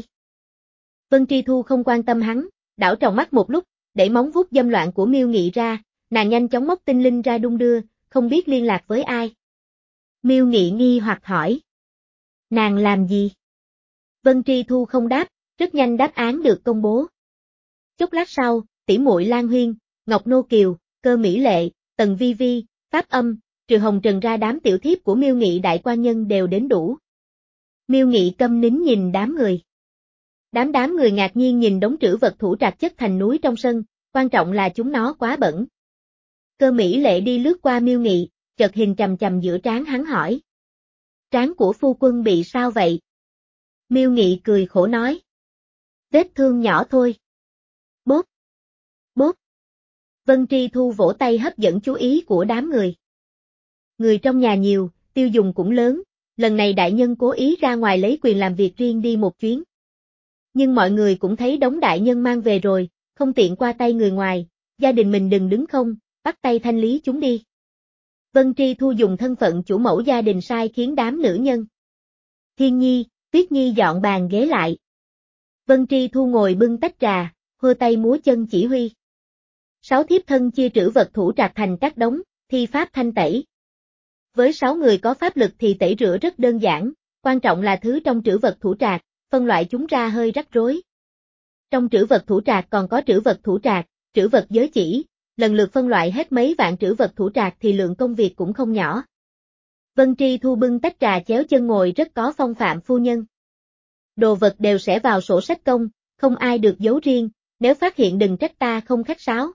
Vân Tri Thu không quan tâm hắn, đảo tròng mắt một lúc, để móng vuốt dâm loạn của Miêu Nghị ra, nàng nhanh chóng móc tinh linh ra đung đưa, không biết liên lạc với ai. Miêu Nghị nghi hoặc hỏi. Nàng làm gì? Vân Tri Thu không đáp, rất nhanh đáp án được công bố. Chốc lát sau, tỷ muội Lan Huyên, Ngọc Nô Kiều, Cơ Mỹ Lệ, Tần Vi Vi, Pháp Âm, trừ Hồng Trần ra đám tiểu thiếp của Miêu Nghị đại quan nhân đều đến đủ. Miêu Nghị câm nín nhìn đám người. Đám đám người ngạc nhiên nhìn đống trữ vật thủ trạc chất thành núi trong sân, quan trọng là chúng nó quá bẩn. Cơ Mỹ Lệ đi lướt qua Miêu Nghị, chợt hình chằm chằm giữa trán hắn hỏi. Trán của phu quân bị sao vậy? Miêu Nghị cười khổ nói. Vết thương nhỏ thôi. Bốp. Bốp. Vân Tri Thu vỗ tay hấp dẫn chú ý của đám người. Người trong nhà nhiều, tiêu dùng cũng lớn, lần này đại nhân cố ý ra ngoài lấy quyền làm việc riêng đi một chuyến. Nhưng mọi người cũng thấy đống đại nhân mang về rồi, không tiện qua tay người ngoài, gia đình mình đừng đứng không, bắt tay thanh lý chúng đi. Vân Tri Thu dùng thân phận chủ mẫu gia đình sai khiến đám nữ nhân. Thiên Nhi, Tuyết Nhi dọn bàn ghế lại. Vân Tri Thu ngồi bưng tách trà, hơ tay múa chân chỉ huy. Sáu thiếp thân chia trữ vật thủ trạc thành các đống, thi pháp thanh tẩy. Với sáu người có pháp lực thì tẩy rửa rất đơn giản, quan trọng là thứ trong trữ vật thủ trạc, phân loại chúng ra hơi rắc rối. Trong trữ vật thủ trạc còn có trữ vật thủ trạc, trữ vật giới chỉ, lần lượt phân loại hết mấy vạn trữ vật thủ trạc thì lượng công việc cũng không nhỏ. Vân Tri Thu bưng tách trà chéo chân ngồi rất có phong phạm phu nhân. Đồ vật đều sẽ vào sổ sách công, không ai được giấu riêng, nếu phát hiện đừng trách ta không khách sáo.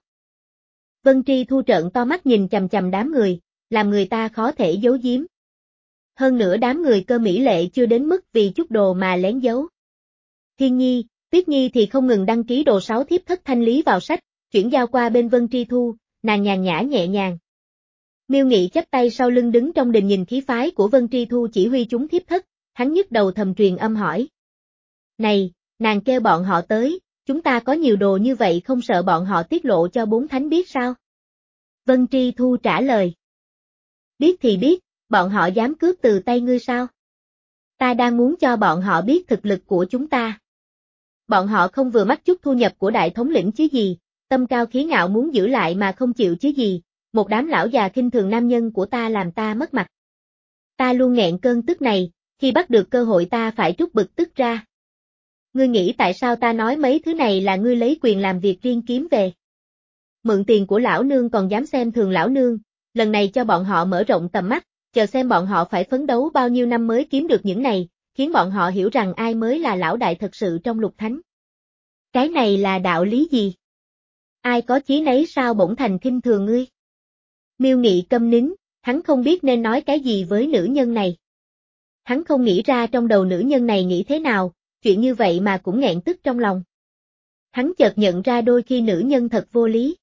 Vân Tri Thu trợn to mắt nhìn chằm chằm đám người, làm người ta khó thể giấu giếm. Hơn nữa đám người Cơ Mỹ Lệ chưa đến mức vì chút đồ mà lén giấu. Thiên Nhi, Tuyết Nhi thì không ngừng đăng ký đồ sáu thiếp thất thanh lý vào sách, chuyển giao qua bên Vân Tri Thu, nàng nhàn nhã nhẹ nhàng. Miêu Nghị chắp tay sau lưng đứng trong đình nhìn khí phái của Vân Tri Thu chỉ huy chúng thiếp thất, hắn nhức đầu thầm truyền âm hỏi. Này, nàng kêu bọn họ tới, chúng ta có nhiều đồ như vậy không sợ bọn họ tiết lộ cho bốn thánh biết sao? Vân Tri Thu trả lời. Biết thì biết, bọn họ dám cướp từ tay ngươi sao? Ta đang muốn cho bọn họ biết thực lực của chúng ta. Bọn họ không vừa mắt chút thu nhập của đại thống lĩnh chứ gì, tâm cao khí ngạo muốn giữ lại mà không chịu chứ gì, một đám lão già khinh thường nam nhân của ta làm ta mất mặt. Ta luôn nghẹn cơn tức này, khi bắt được cơ hội ta phải trút bực tức ra. Ngươi nghĩ tại sao ta nói mấy thứ này là ngươi lấy quyền làm việc riêng kiếm về? Mượn tiền của lão nương còn dám xem thường lão nương, lần này cho bọn họ mở rộng tầm mắt, chờ xem bọn họ phải phấn đấu bao nhiêu năm mới kiếm được những này, khiến bọn họ hiểu rằng ai mới là lão đại thật sự trong lục thánh. Cái này là đạo lý gì? Ai có chí nấy sao bỗng thành khinh thường ngươi? Miêu Nghị câm nín, hắn không biết nên nói cái gì với nữ nhân này. Hắn không nghĩ ra trong đầu nữ nhân này nghĩ thế nào, chuyện như vậy mà cũng nghẹn tức trong lòng. Hắn chợt nhận ra đôi khi nữ nhân thật vô lý.